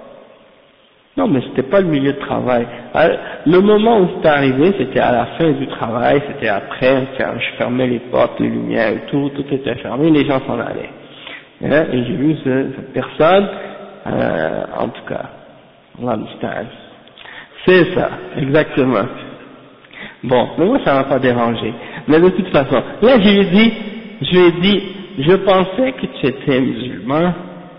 Non, mais c'était pas le milieu de travail. Le moment où c'est arrivé, c'était à la fin du travail, c'était après, je fermais les portes, les lumières et tout était fermé, les gens s'en allaient. Hein, et j'ai vu cette personne, en tout cas, Allah musta'an. C'est ça, exactement. Bon, mais moi ça m'a pas dérangé. Mais de toute façon, là je lui ai dit, je pensais que tu étais musulman,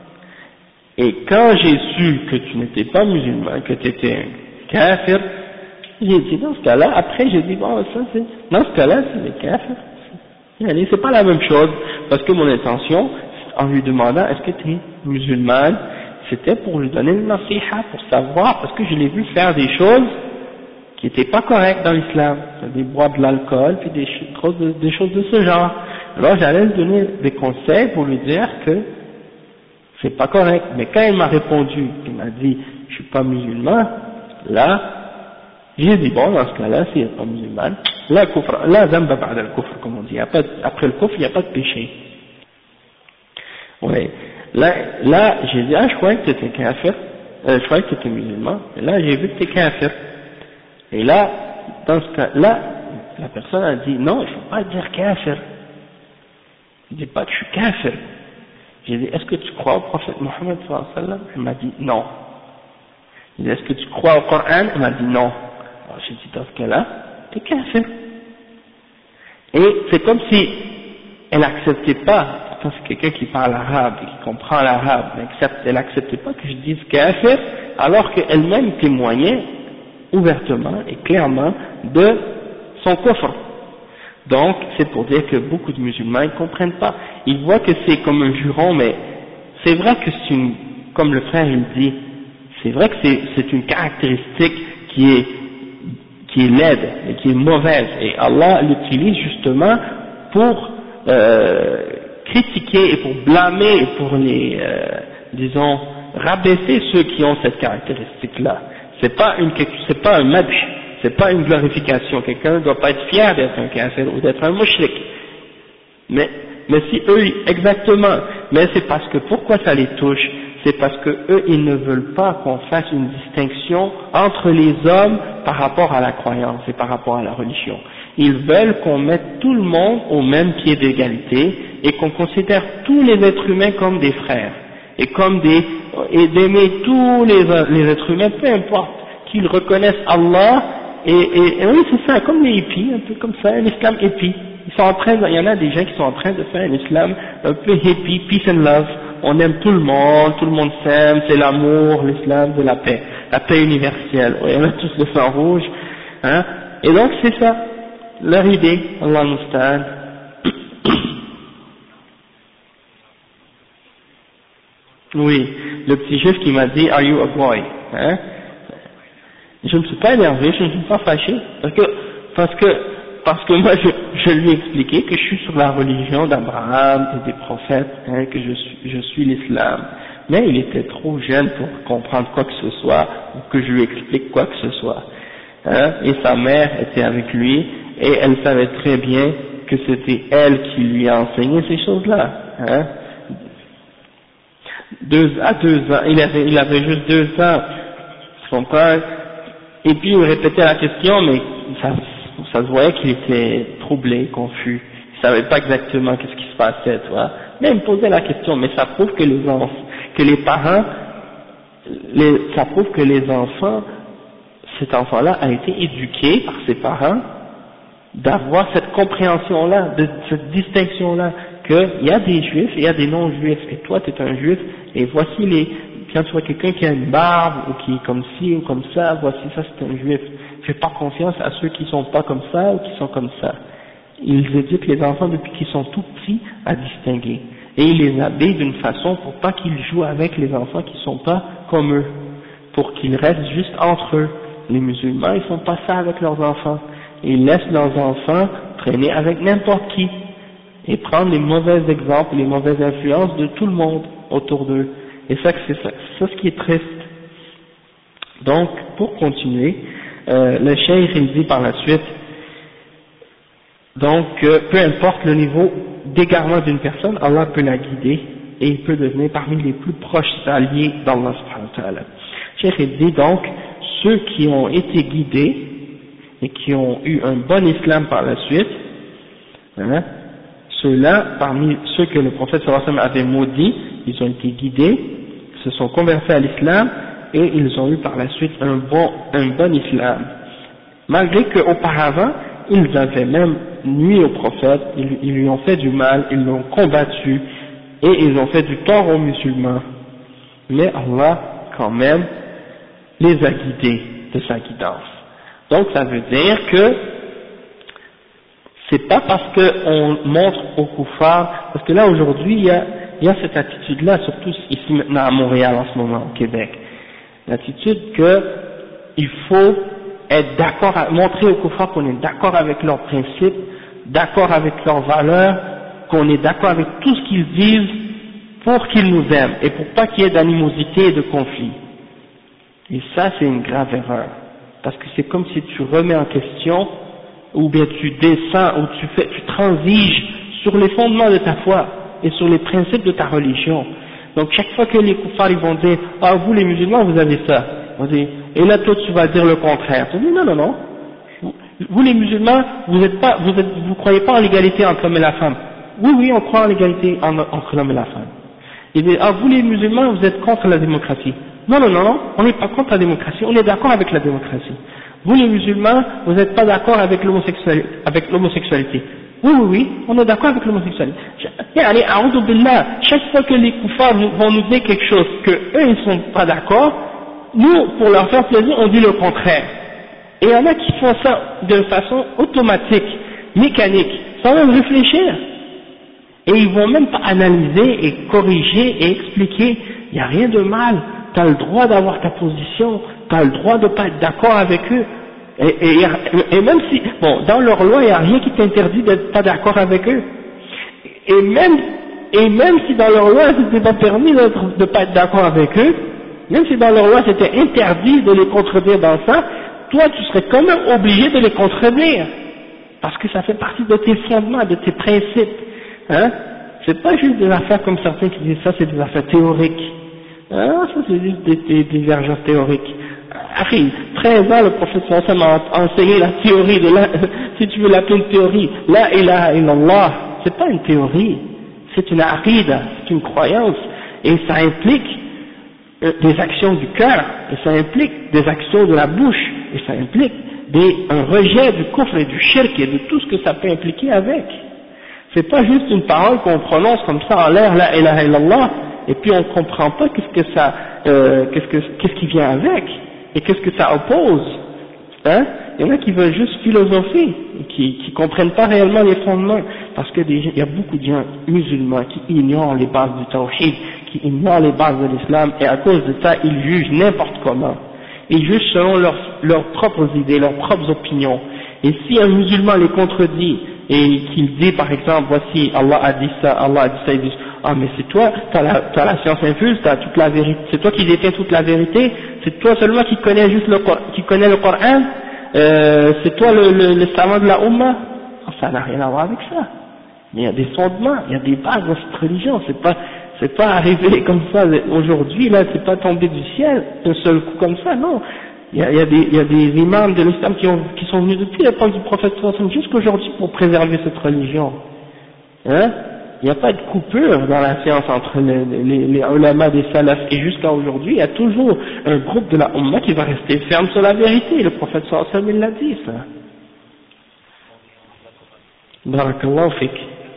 et quand j'ai su que tu n'étais pas musulman, que tu étais un kafir, j'ai dit dans ce cas-là, après j'ai dit bon ça c'est, dans ce cas-là c'est les kafirs. C'est pas la même chose, parce que mon intention, en lui demandant est-ce que tu es musulman, c'était pour lui donner une nasiha, pour savoir, parce que je l'ai vu faire des choses qui n'étaient pas correctes dans l'islam, des boire de l'alcool, puis des choses de ce genre. Alors j'allais lui donner des conseils pour lui dire que c'est pas correct. Mais quand il m'a répondu, il m'a dit je suis pas musulman, là, j'ai dit bon dans ce cas-là, s'il n'est pas musulman, la zamba ba'da al-kufr, comme on dit, après le kufr, il n'y a pas de péché. Ouais. Là, j'ai dit, ah, je croyais que tu étais kafir, je croyais que tu étais musulman, et là, j'ai vu que tu es kafir. Et là, dans ce cas-là, la personne a dit, non, il ne faut pas dire kafir. Je dis pas que je suis kafir. J'ai dit, est-ce que tu crois au prophète Mohammed sallallahu alayhi wa sallam? Il m'a dit non. J'ai dit, est-ce que tu crois au Coran? Il m'a dit non. Alors j'ai dit, dans ce cas-là, t'es kafir. Et c'est comme si elle acceptait pas, pourtant c'est quelqu'un qui parle arabe et qui comprend l'arabe, elle acceptait pas que je dise kafir, alors qu'elle-même témoignait ouvertement et clairement de son kufr. Donc c'est pour dire que beaucoup de musulmans ne comprennent pas. Ils voient que c'est comme un juron, mais c'est vrai que c'est une, comme le frère il dit, c'est vrai que c'est une caractéristique qui est laide et qui est mauvaise, et Allah l'utilise justement pour critiquer et pour blâmer et pour les disons rabaisser ceux qui ont cette caractéristique là. C'est pas un madh, c'est pas une glorification. Quelqu'un ne doit pas être fier d'être un kafir ou d'être un mushrik, mais si eux exactement, mais c'est parce que pourquoi ça les touche, c'est parce que eux ils ne veulent pas qu'on fasse une distinction entre les hommes par rapport à la croyance et par rapport à la religion. Ils veulent qu'on mette tout le monde au même pied d'égalité et qu'on considère tous les êtres humains comme des frères et comme et d'aimer tous les êtres humains, peu importe qu'ils reconnaissent Allah et oui c'est ça, comme les hippies, un peu comme ça, un islam hippie. Il y en a des gens qui sont en train de faire un islam un peu hippie, peace and love. On aime tout le monde s'aime, c'est l'amour, l'islam, c'est la paix universelle. Il y en a tous le sang rouge, hein. Et donc c'est ça, leur idée, Allah musta'an. Oui, le petit juif qui m'a dit, are you a boy, hein? Je ne suis pas énervé, je ne suis pas fâché, parce que moi je lui ai expliqué que je suis sur la religion d'Abraham et des prophètes, hein, que je suis l'islam. Mais il était trop jeune pour comprendre quoi que ce soit, ou que je lui explique quoi que ce soit. Hein, et sa mère était avec lui, et elle savait très bien que c'était elle qui lui a enseigné ces choses-là. Hein. À 2 ans, il avait juste 2 ans, son père, et puis il répétait la question, mais ça se voyait qu'il était troublé, confus, il savait pas exactement qu'est-ce qui se passait, tu vois. Mais il me posait la question, mais ça prouve que ça prouve que les enfants, cet enfant-là a été éduqué par ses parents d'avoir cette compréhension-là, de cette distinction-là, qu'il y a des juifs et il y a des non-juifs, et toi tu es un juif, et voici quand tu vois quelqu'un qui a une barbe, ou qui est comme ci ou comme ça, voici ça c'est un juif. Fais pas confiance à ceux qui sont pas comme ça ou qui sont comme ça. Ils éduquent les enfants depuis qu'ils sont tout petits à distinguer. Et ils les habillent d'une façon pour pas qu'ils jouent avec les enfants qui sont pas comme eux, pour qu'ils restent juste entre eux. Les musulmans, ils font pas ça avec leurs enfants. Ils laissent leurs enfants traîner avec n'importe qui et prendre les mauvais exemples, les mauvaises influences de tout le monde autour d'eux. Et ça, c'est ça ce qui est triste. Donc, pour continuer, le cheikh il dit par la suite, donc peu importe le niveau d'égarement d'une personne, Allah peut la guider et il peut devenir parmi les plus proches alliés d'Allah subhanahu wa ta'ala. Le cheikh il dit donc, ceux qui ont été guidés et qui ont eu un bon islam par la suite, hein, ceux-là, parmi ceux que le prophète sallallahu alayhi wa sallam avait maudits, ils ont été guidés, se sont convertis à l'islam et ils ont eu par la suite un bon islam. Malgré qu'auparavant, ils avaient même nuit au prophète, ils lui ont fait du mal, ils l'ont combattu et ils ont fait du tort aux musulmans. Mais Allah, quand même, les a guidés de sa guidance. Donc ça veut dire que c'est pas parce qu'on montre aux koufars, parce que là aujourd'hui il y a cette attitude-là, surtout ici maintenant à Montréal en ce moment, au Québec, l'attitude qu'il faut être d'accord, montrer aux koufars qu'on est d'accord avec leurs principes, d'accord avec leurs valeurs, qu'on est d'accord avec tout ce qu'ils disent pour qu'ils nous aiment et pour pas qu'il y ait d'animosité et de conflit. Et ça c'est une grave erreur, parce que c'est comme si tu remets en question ou bien tu descends, ou tu transiges sur les fondements de ta foi et sur les principes de ta religion. Donc chaque fois que les koufars ils vont dire, ah vous les musulmans vous avez ça, on dit, et là toi tu vas dire le contraire. Tu dis non, vous les musulmans vous croyez pas en l'égalité entre l'homme et la femme. Oui, oui, on croit en l'égalité entre l'homme et la femme. Il dit, ah, vous les musulmans, vous êtes contre la démocratie. Non, non, non, non, on n'est pas contre la démocratie, on est d'accord avec la démocratie. Vous les musulmans, vous n'êtes pas d'accord avec l'homosexualité. Oui, oui, oui, on est d'accord avec l'homosexualité. Allez, a'oudou billah, chaque fois que les koufars vont nous dire quelque chose que eux ils sont pas d'accord, nous, pour leur faire plaisir, on dit le contraire. Et il y en a qui font ça de façon automatique, mécanique, sans même réfléchir. Et ils vont même pas analyser et corriger et expliquer, il n'y a rien de mal, tu as le droit d'avoir ta position, tu as le droit de pas être d'accord avec eux. Et même si, bon, dans leur loi, il n'y a rien qui t'interdit d'être pas d'accord avec eux. Et même si dans leur loi, c'était pas permis de pas être d'accord avec eux, même si dans leur loi c'était interdit de les contredire dans ça, toi tu serais quand même obligé de les contredire. Parce que ça fait partie de tes fondements, de tes principes. Hein? C'est pas juste des affaires comme certains qui disent ça, c'est des affaires théoriques. Hein? Ça c'est juste des divergences théoriques. Après, 13 ans, le prophète sallallahu a enseigné la théorie de la, si tu veux l'appeler une théorie, la ilaha illallah, c'est pas une théorie, c'est une aqida, c'est une croyance, et ça implique des actions du cœur, et ça implique des actions de la bouche, et ça implique un rejet du kufr et du shirk et de tout ce que ça peut impliquer avec. C'est pas juste une parole qu'on prononce comme ça en l'air, la ilaha illallah, et puis on comprend pas qu'est-ce qui vient avec, et qu'est-ce que ça oppose. Hein? Il y en a qui veulent juste philosopher, qui comprennent pas réellement les fondements, parce que il y a beaucoup de gens musulmans qui ignorent les bases du tawhid, qui ignorent les bases de l'islam, et à cause de ça, ils jugent n'importe comment. Ils jugent selon leurs propres idées, leurs propres opinions. Et si un musulman les contredit, et qu'il dit par exemple, voici, Allah a dit ça, ils disent, ah mais c'est toi, t'as la science infuse, t'as toute la vérité, c'est toi qui détiens toute la vérité, c'est toi seulement qui connais le Coran, c'est toi le savant de la Ummah. Ça n'a rien à voir avec ça. Mais il y a des fondements, il y a des bases dans cette religion, c'est pas arrivé comme ça aujourd'hui, là, c'est pas tombé du ciel, d'un seul coup comme ça, non. Il y a des imams de l'islam qui sont venus depuis l'époque du prophète jusqu'à aujourd'hui pour préserver cette religion. Hein? Il n'y a pas de coupure dans la science entre les ulama des salafs et jusqu'à aujourd'hui, il y a toujours un groupe de la Ummah qui va rester ferme sur la vérité, le prophète sallallahu alayhi wa sallam l'a dit ça. Barakallahu fik.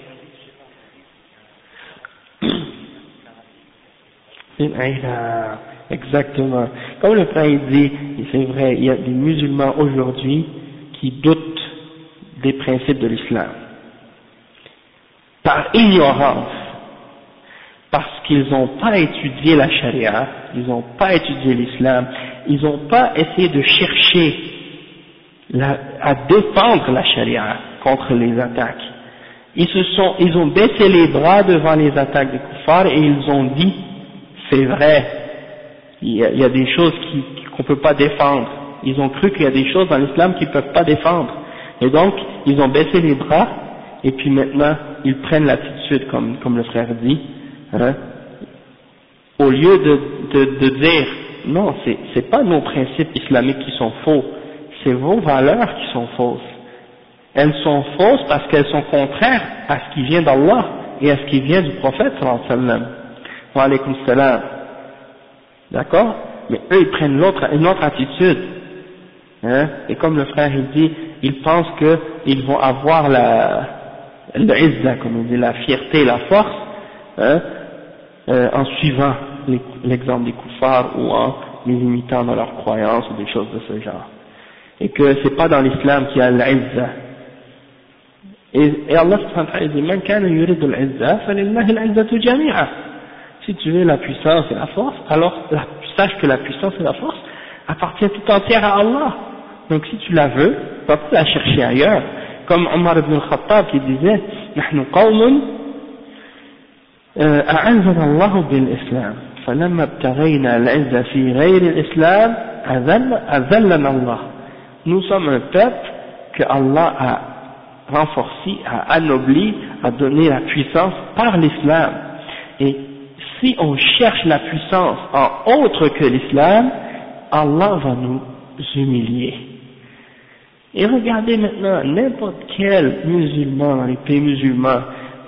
Exactement. Comme le frère dit, c'est vrai, il y a des musulmans aujourd'hui qui doutent des principes de l'islam. Par ignorance, parce qu'ils n'ont pas étudié la charia, ils n'ont pas étudié l'islam, ils n'ont pas essayé de chercher à défendre la charia contre les attaques. Ils ont baissé les bras devant les attaques des kuffars et ils ont dit, c'est vrai, il y a des choses qu'on ne peut pas défendre. Ils ont cru qu'il y a des choses dans l'islam qu'ils ne peuvent pas défendre. Et donc, ils ont baissé les bras, et puis maintenant, ils prennent l'attitude, comme le frère dit, hein, au lieu de dire, non, c'est pas nos principes islamiques qui sont faux, c'est vos valeurs qui sont fausses. Elles sont fausses parce qu'elles sont contraires à ce qui vient d'Allah et à ce qui vient du prophète sallallahu alayhi wa sallam. Wa alaykum salam. D'accord? Mais eux, ils prennent une autre attitude. Hein? Et comme le frère il dit, ils pensent qu'ils vont avoir l'izza, comme on dit, la fierté et la force, hein, en suivant l'exemple des kuffars ou en les imitant dans leurs croyances ou des choses de ce genre. Et que c'est pas dans l'islam qu'il y a l'izza. Et Allah subhanahu wa ta'ala dit, man kana yuridu al-izza, falillahi al-izzatu jami'a. Si tu veux la puissance et la force, alors sache que la puissance et la force appartiennent tout entière à Allah. Donc si tu la veux, tu vas pas la chercher ailleurs. Comme Omar ibn al-Khattab qui disait, نحن قوم أعزنا الله بالإسلام فلما ابتغينا العزة في غير الإسلام أذلنا الله. Nous sommes un peuple que Allah a renforcé, a anobli, a donné la puissance par l'islam. Et si on cherche la puissance en autre que l'islam, Allah va nous humilier. Et regardez maintenant, n'importe quel musulman dans les pays musulmans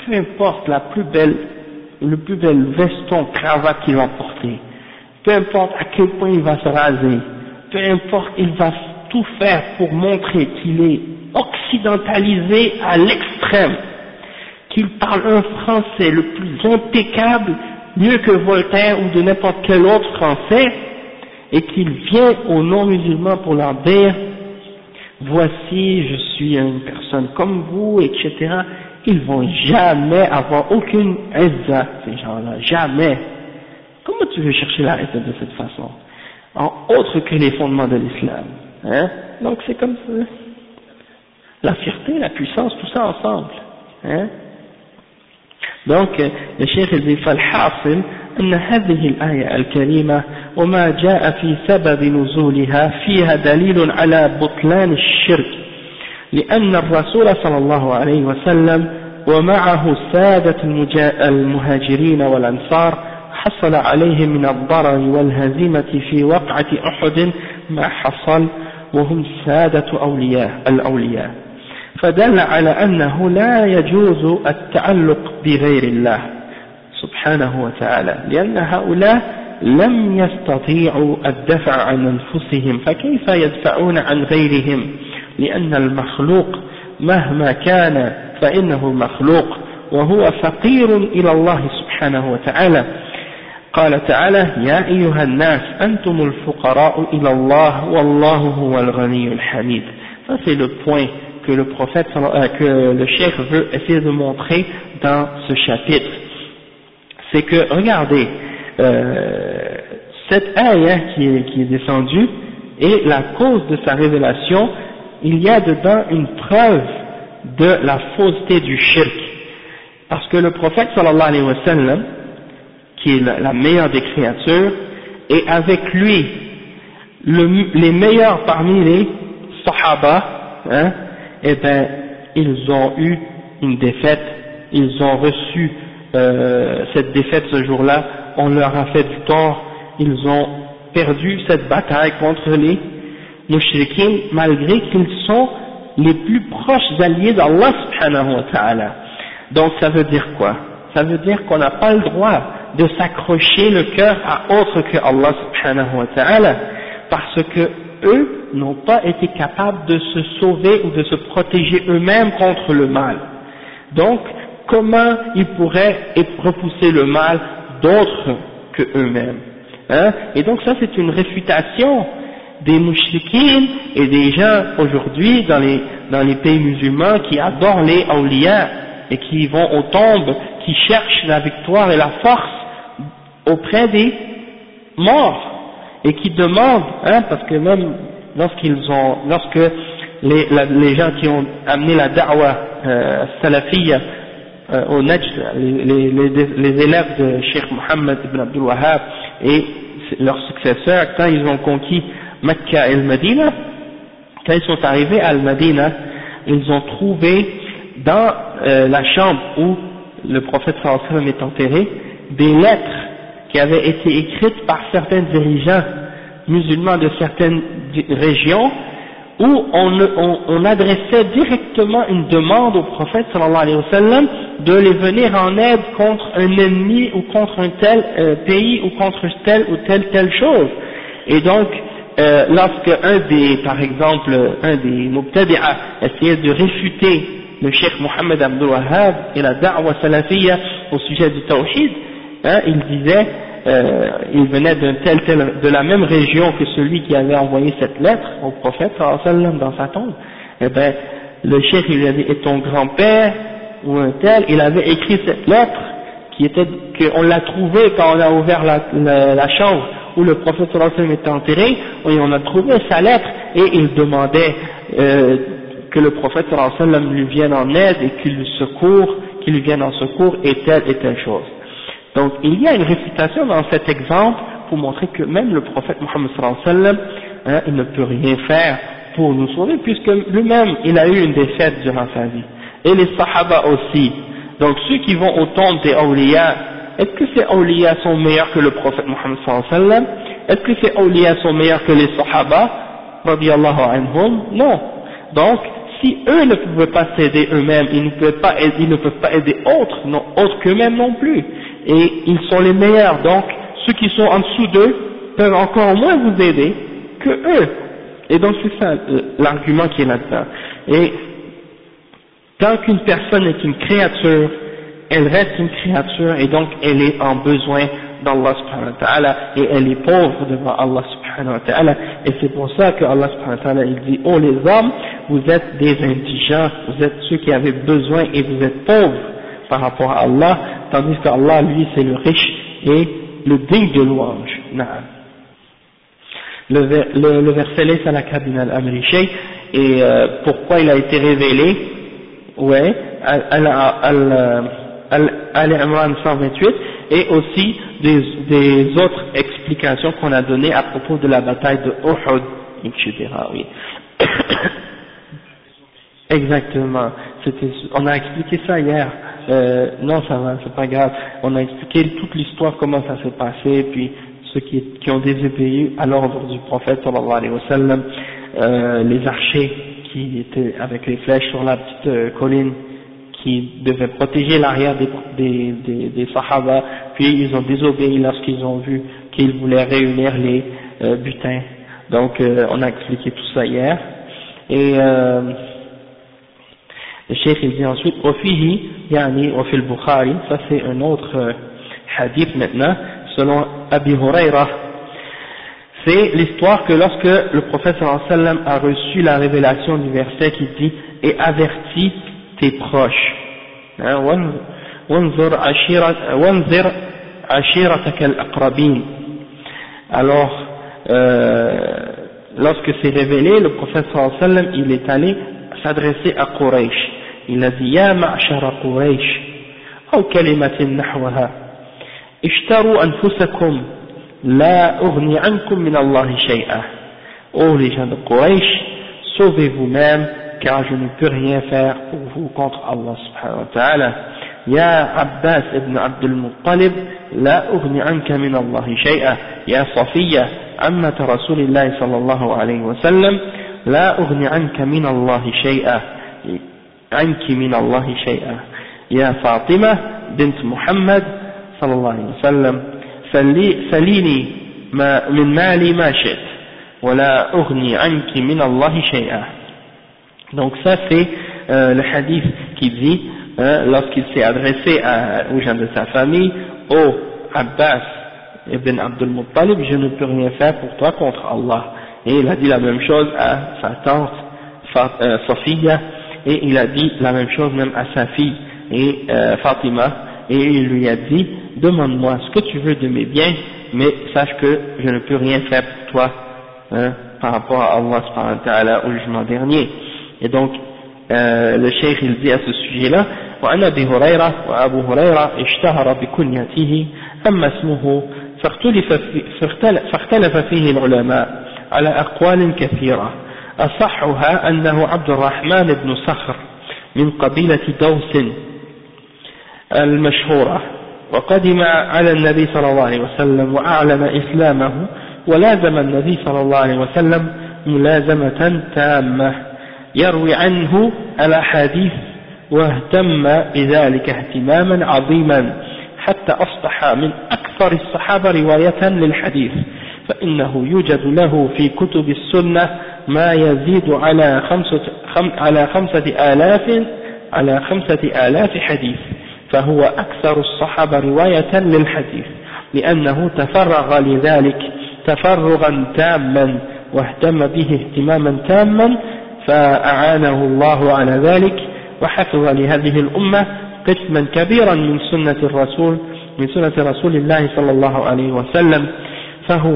peu importe le plus bel veston, cravate qu'il va porter, peu importe à quel point il va se raser, peu importe, il va tout faire pour montrer qu'il est occidentalisé à l'extrême, qu'il parle un français le plus impeccable, mieux que Voltaire ou de n'importe quel autre français, et qu'il vient aux non-musulmans pour leur dire voici, je suis une personne comme vous, etc. Ils vont jamais avoir aucune izza, ces gens-là, jamais. Comment tu veux chercher la izza de cette façon, en autre que les fondements de l'islam, hein? Donc c'est comme ça, la fierté, la puissance, tout ça ensemble, hein? Donc le cheikh dit فالحاصل أن هذه الآية الكريمة وما جاء في سبب نزولها فيها دليل على بطلان الشرك، لأن الرسول صلى الله عليه وسلم ومعه السادة المهاجرين والأنصار حصل عليهم من الضرر والهزيمة في وقعة أحد ما حصل وهم سادة الأولياء، فدل على أنه لا يجوز التعلق بغير الله سبحانه وتعالى، لأن هؤلاء لم يستطيعوا الدفع عن أنفسهم فكيف يدفعون عن غيرهم، لأن المخلوق مهما كان فإنه مخلوق وهو فقير إلى الله سبحانه وتعالى. قال تعالى يا أيها الناس أنتم الفقراء إلى الله والله هو الغني الحميد. Ça c'est le point que le prophète, que le cheikh veut essayer de montrer dans ce chapitre. C'est que, regardez, cette ayah qui est descendue et la cause de sa révélation, il y a dedans une preuve de la fausseté du shirk. Parce que le prophète sallallahu alayhi wa sallam, qui est la meilleure des créatures, et avec lui, les meilleurs parmi les sahaba, hein, eh ben, ils ont eu une défaite, ils ont reçu cette défaite ce jour-là, on leur a fait du tort, ils ont perdu cette bataille contre les mushrikins, malgré qu'ils sont les plus proches alliés d'Allah subhanahu wa ta'ala. Donc ça veut dire quoi? Ça veut dire qu'on n'a pas le droit de s'accrocher le cœur à autre que Allah subhanahu wa ta'ala, parce que eux n'ont pas été capables de se sauver ou de se protéger eux-mêmes contre le mal. Donc, comment ils pourraient repousser le mal d'autres que eux-mêmes, hein? Et donc ça c'est une réfutation des mouchriquines et des gens aujourd'hui dans les pays musulmans qui adorent les awliya et qui vont aux tombes, qui cherchent la victoire et la force auprès des morts et qui demandent, hein, parce que même lorsque les gens qui ont amené la da'wa salafiyya au Najd, les élèves de Cheikh Mohammed ibn Abdul Wahhab et leurs successeurs, quand ils ont conquis Mecca et Medina, quand ils sont arrivés à Al-Madina, ils ont trouvé dans la chambre où le prophète sallallahu alayhi wa sallam est enterré, des lettres qui avaient été écrites par certains dirigeants musulmans de certaines régions, où on adressait directement une demande au prophète sallallahu alayhi wa sallam de les venir en aide contre un ennemi ou contre un tel pays ou contre telle ou telle chose. Et donc lorsque par exemple un des mubtadi'a essayait de réfuter le cheikh Mohammed Abdul Wahhab et la da'wa salafiyya au sujet du tawhid, hein, il disait il venait de la même région que celui qui avait envoyé cette lettre au prophète sallallahu alayhi wa sallam dans sa tombe. Eh ben, le cheikh il lui a dit, et ton grand-père ou un tel, il avait écrit cette lettre qu'on l'a trouvée quand on a ouvert la chambre où le prophète sallallahu alayhi wa sallam était enterré, et on a trouvé sa lettre et il demandait que le prophète sallallahu alayhi wa sallam lui vienne en aide et qu'il lui vienne en secours et telle chose. Donc il y a une réfutation dans cet exemple pour montrer que même le prophète Mohammed sallallahu alayhi wa sallam, hein, il ne peut rien faire pour nous sauver puisque lui-même il a eu une défaite durant sa vie, et les sahaba aussi. Donc ceux qui vont au tombe des awliya, est-ce que ces awliya sont meilleurs que le prophète Mohammed sallallahu alayhi wa sallam? Est-ce que ces awliya sont meilleurs que les sahaba radiyallahu anhum? Non. Donc si eux ne pouvaient pas s'aider eux-mêmes, ils ne peuvent pas aider autres qu'eux-mêmes non plus. Et ils sont les meilleurs, donc ceux qui sont en dessous d'eux peuvent encore moins vous aider que eux. Et donc c'est ça l'argument qui est là-dedans. Et tant qu'une personne est une créature, elle reste une créature et donc elle est en besoin d'Allah subhanahu wa ta'ala et elle est pauvre devant Allah subhanahu wa ta'ala, et c'est pour ça que Allah subhanahu wa ta'ala il dit: oh les hommes, vous êtes des indigents, vous êtes ceux qui avaient besoin et vous êtes pauvres par rapport à Allah, tandis qu'Allah lui c'est le riche et le digne de louange. Naam. Le verset laysa laka min al-amri shay, et pourquoi il a été révélé, ouais, Al-Imran 128, et aussi des autres explications qu'on a données à propos de la bataille de Uhud, etc. Oui. Exactement. On a expliqué ça hier. Non, ça va, c'est pas grave. On a expliqué toute l'histoire, comment ça s'est passé, puis ceux qui ont désobéi à l'ordre du prophète sallallahu alayhi wa sallam, les archers qui étaient avec les flèches sur la petite colline, qui devaient protéger l'arrière des Sahaba, puis ils ont désobéi lorsqu'ils ont vu qu'ils voulaient réunir les butins. Donc on a expliqué tout ça hier. Et le cheikh il dit ensuite: Ofihi, yani Ofil Bukhari, ça c'est un autre hadith maintenant, selon Abi Huraira. C'est l'histoire que lorsque le prophète sallallahu alayhi wa sallam a reçu la révélation du verset qui dit: et avertis tes proches. Wanzir ashiratak al-aqrabin. Alors, lorsque c'est révélé, le prophète sallallahu alayhi wa sallam, il est allé s'adresser à Quraysh. Il a dit: Ya ma'shara Quraysh, ou kalimatin nahwaha, ishtaru anfusakum, la ughni ankum min Allahi shay'a. Oh les gens de Quraysh, sauvez vous-même, car je ne peux rien faire pour vous contre Allah subhanahu wa ta'ala. Ya Abbas ibn Abdul Muttalib, la ughni anka min Allahi shay'a. Ya Safiya, ammat Rasulillahi sallallahu alayhi wa sallam, la ughni anka min Allahi shay'a. Anki min Allahi shay'a. Ya Fatima bint Muhammad sallallahu alayhi wa sallam, salini min mali ma shi't, wa la ughni anki min Allahi shay'a. Donc ça c'est le hadith qui dit, lorsqu'il s'est adressé aux gens de sa famille: ô Abbas ibn Abdul Muttalib, je ne peux rien faire pour toi contre Allah. Et il a dit la même chose à sa tante Safiya, et il a dit la même chose même à sa fille et Fatima, et il lui a dit: demande-moi ce que tu veux de mes biens, mais sache que je ne peux rien faire pour toi par rapport à Allah subhanahu wa ta'ala au jugement dernier. Et donc le cheikh il dit à ce sujet-là: وعن أبي هريرة وأبو هريرة اشتهر بكنيته أما اسمه فاختلف فيه العلماء على أقوال كثيرة، أصحها أنه عبد الرحمن بن صخر من قبيلة دوس المشهورة، وقدم على النبي صلى الله عليه وسلم وأعلن إسلامه، ولازم النبي صلى الله عليه وسلم ملازمة تامة، يروي عنه الأحاديث واهتم بذلك اهتماما عظيما حتى أصبح من أكثر الصحابة رواية للحديث، فإنه يوجد له في كتب السنة ما يزيد على 5,000 حديث، فهو أكثر الصحابة رواية للحديث، لأنه تفرغ لذلك تفرغا تاما واهتم به اهتماما تاما، فأعانه الله على ذلك وحفظ لهذه الأمة قسما كبيرا من سنة رسول الله صلى الله عليه وسلم، فهو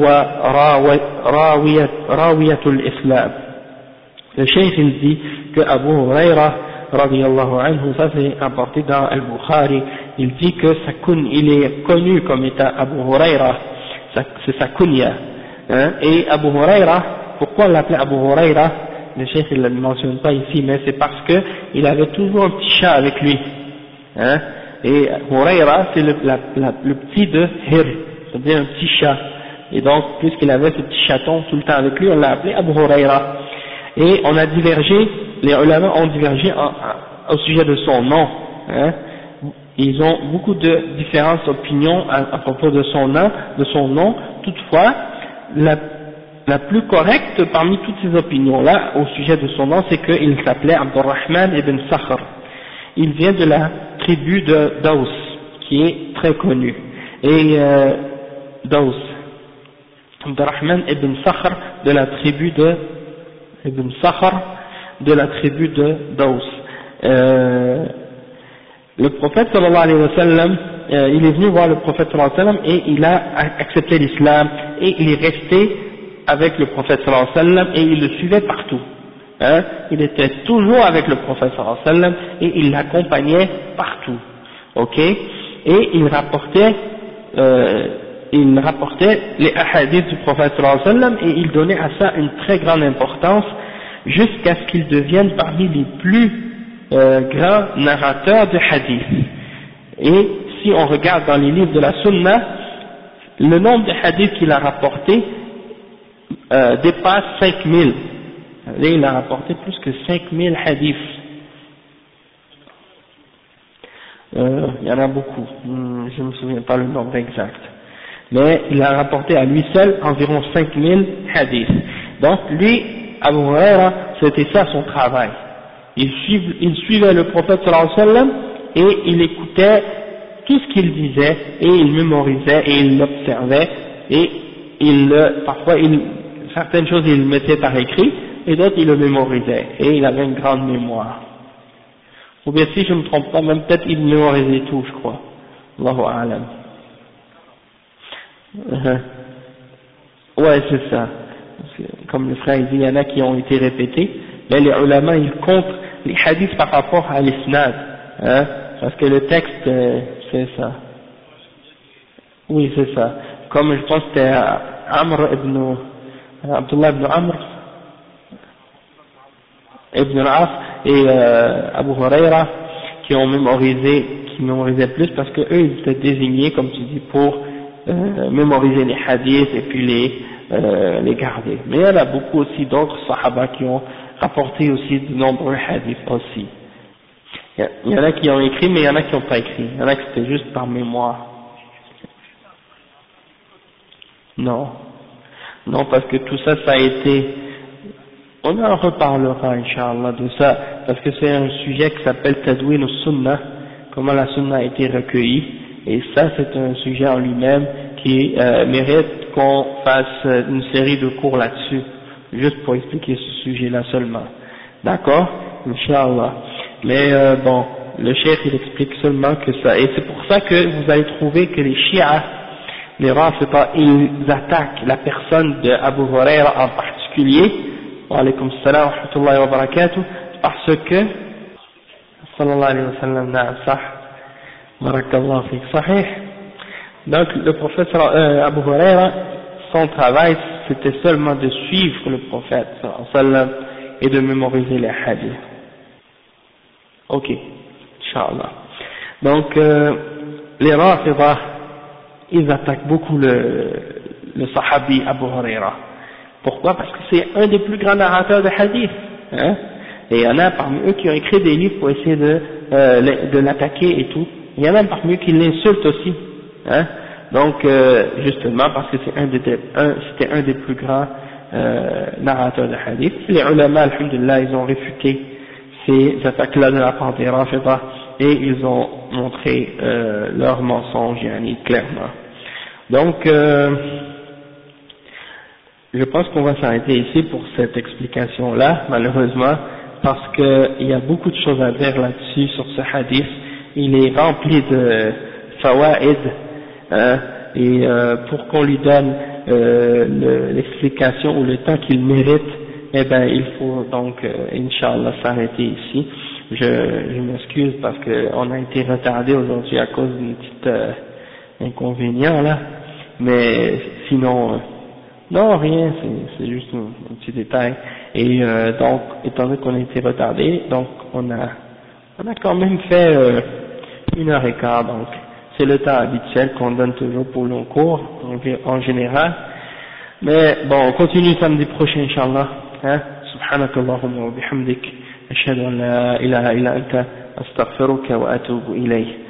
راوية الإسلام. Le cheikh il dit que Abu Huraira radiyallahu anhu, ça c'est apporté dans Al-Bukhari, il dit que il est connu comme étant Abu Huraira, c'est sa kunya, et Abu Huraira, pourquoi on l'appelait Abu Huraira? Le cheikh il ne le mentionne pas ici, mais c'est parce que il avait toujours un petit chat avec lui, et Huraira c'est le petit de Hir, c'est-à-dire un petit chat, et donc puisqu'il avait ce petit chaton tout le temps avec lui, on l'a appelé Abu Huraira. Et on a divergé les ulama ont divergé au sujet de son nom, hein. Ils ont beaucoup de différentes opinions à propos de son nom. Toutefois, la plus correcte parmi toutes ces opinions-là au sujet de son nom, c'est qu'il s'appelait Abdurrahman ibn Sakhr. Il vient de la tribu de Daous, qui est très connue. Et Daous, Abdurrahman ibn Sakhr de la tribu de Daous. Le prophète sallallahu alayhi wa sallam, il est venu voir le prophète sallallahu alayhi wa sallam et il a accepté l'islam et il est resté avec le prophète sallallahu alayhi wa sallam et il le suivait partout. Hein? Il était toujours avec le prophète sallallahu alayhi wa sallam et il l'accompagnait partout. Ok? Et il rapportait les ahadiths du prophète sallallahu alayhi wa sallam et il donnait à ça une très grande importance jusqu'à ce qu'il devienne parmi les plus grands narrateurs de hadith. Et si on regarde dans les livres de la Sunna, le nombre de hadiths qu'il a rapporté dépasse 5000. Il a rapporté plus que 5000 hadiths. Il y en a beaucoup, je ne me souviens pas le nombre exact. Mais il a rapporté à lui seul environ 5000 hadiths. Donc lui, Abu Huraira, c'était ça son travail. Il suivait le prophète sallallahu alayhi wa sallam et il écoutait tout ce qu'il disait et il mémorisait et il l'observait et parfois certaines choses il le mettait par écrit et d'autres il le mémorisait et il avait une grande mémoire. Ou bien si je ne me trompe pas, même peut-être il mémorisait tout, je crois. Allahu a'lam. Ouais, c'est ça. Comme le frère dit, il y en a qui ont été répétés, mais les ulama ils comptent les hadiths par rapport à l'isnad, hein, parce que le texte c'est ça. Oui, c'est ça. Comme je pense que c'était Abdullah ibn Amr ibn al-As et Abu Huraira qui mémorisaient plus parce que eux ils étaient désignés, comme tu dis, pour mémoriser les hadiths et puis les garder. Mais il y en a beaucoup aussi d'autres sahaba qui ont rapporté aussi de nombreux hadiths aussi. Il y en a qui ont écrit, mais il y en a qui n'ont pas écrit. Il y en a qui c'était juste par mémoire. Non, parce que tout ça, ça a été... On en reparlera, Inch'Allah, de ça, parce que c'est un sujet qui s'appelle Tadwin al-Sunnah, comment la Sunnah a été recueillie, et ça, c'est un sujet en lui-même qui mérite qu'on fasse une série de cours là-dessus, juste pour expliquer ce sujet-là seulement. D'accord? Inch'Allah. Mais bon, le cheikh il explique seulement que ça, et c'est pour ça que vous allez trouver que les Shia, les Rafida, ils attaquent la personne de Abu Huraira en particulier, wa alaykum salam wa rahmatullahi wa barakatuh, parce que, sallallahu alayhi wa sallam, na'am sah, barakallahu fik, sahih. Donc le prophète Abu Huraira, son travail c'était seulement de suivre le prophète sallallahu alayhi wa sallam et de mémoriser les hadiths. Ok, Inch'Allah. Donc les Rafida, ils attaquent beaucoup le sahabi Abu Huraira. Pourquoi? Parce que c'est un des plus grands narrateurs de hadith, hein? Et il y en a parmi eux qui ont écrit des livres pour essayer de l'attaquer et tout. Il y en a parmi eux qui l'insultent aussi, hein? Donc justement parce que c'était un des plus grands narrateurs de hadith. Les ulama, alhamdulillah, ils ont réfuté ces attaques-là de la part des Rafida et ils ont montré leur mensonge, clairement. Donc je pense qu'on va s'arrêter ici pour cette explication-là, malheureusement, parce qu'il y a beaucoup de choses à dire là-dessus sur ce hadith. Il est rempli de fawaïd, hein, et pour qu'on lui donne l'explication ou le temps qu'il mérite, eh ben il faut donc Inch'Allah s'arrêter ici. Je m'excuse parce qu'on a été retardé aujourd'hui à cause d'une petite inconvénient là, mais sinon non rien, c'est juste un petit détail. Et donc étant donné qu'on a été retardé, donc on a quand même fait 1h15, donc c'est le temps habituel qu'on donne toujours pour nos cours en général. Mais bon, on continue samedi prochain, Inch'Allah. Hein? Subhanakallahumma wa bihamdik. أشهد أن لا إله إلا أنت أستغفرك وأتوب إليه.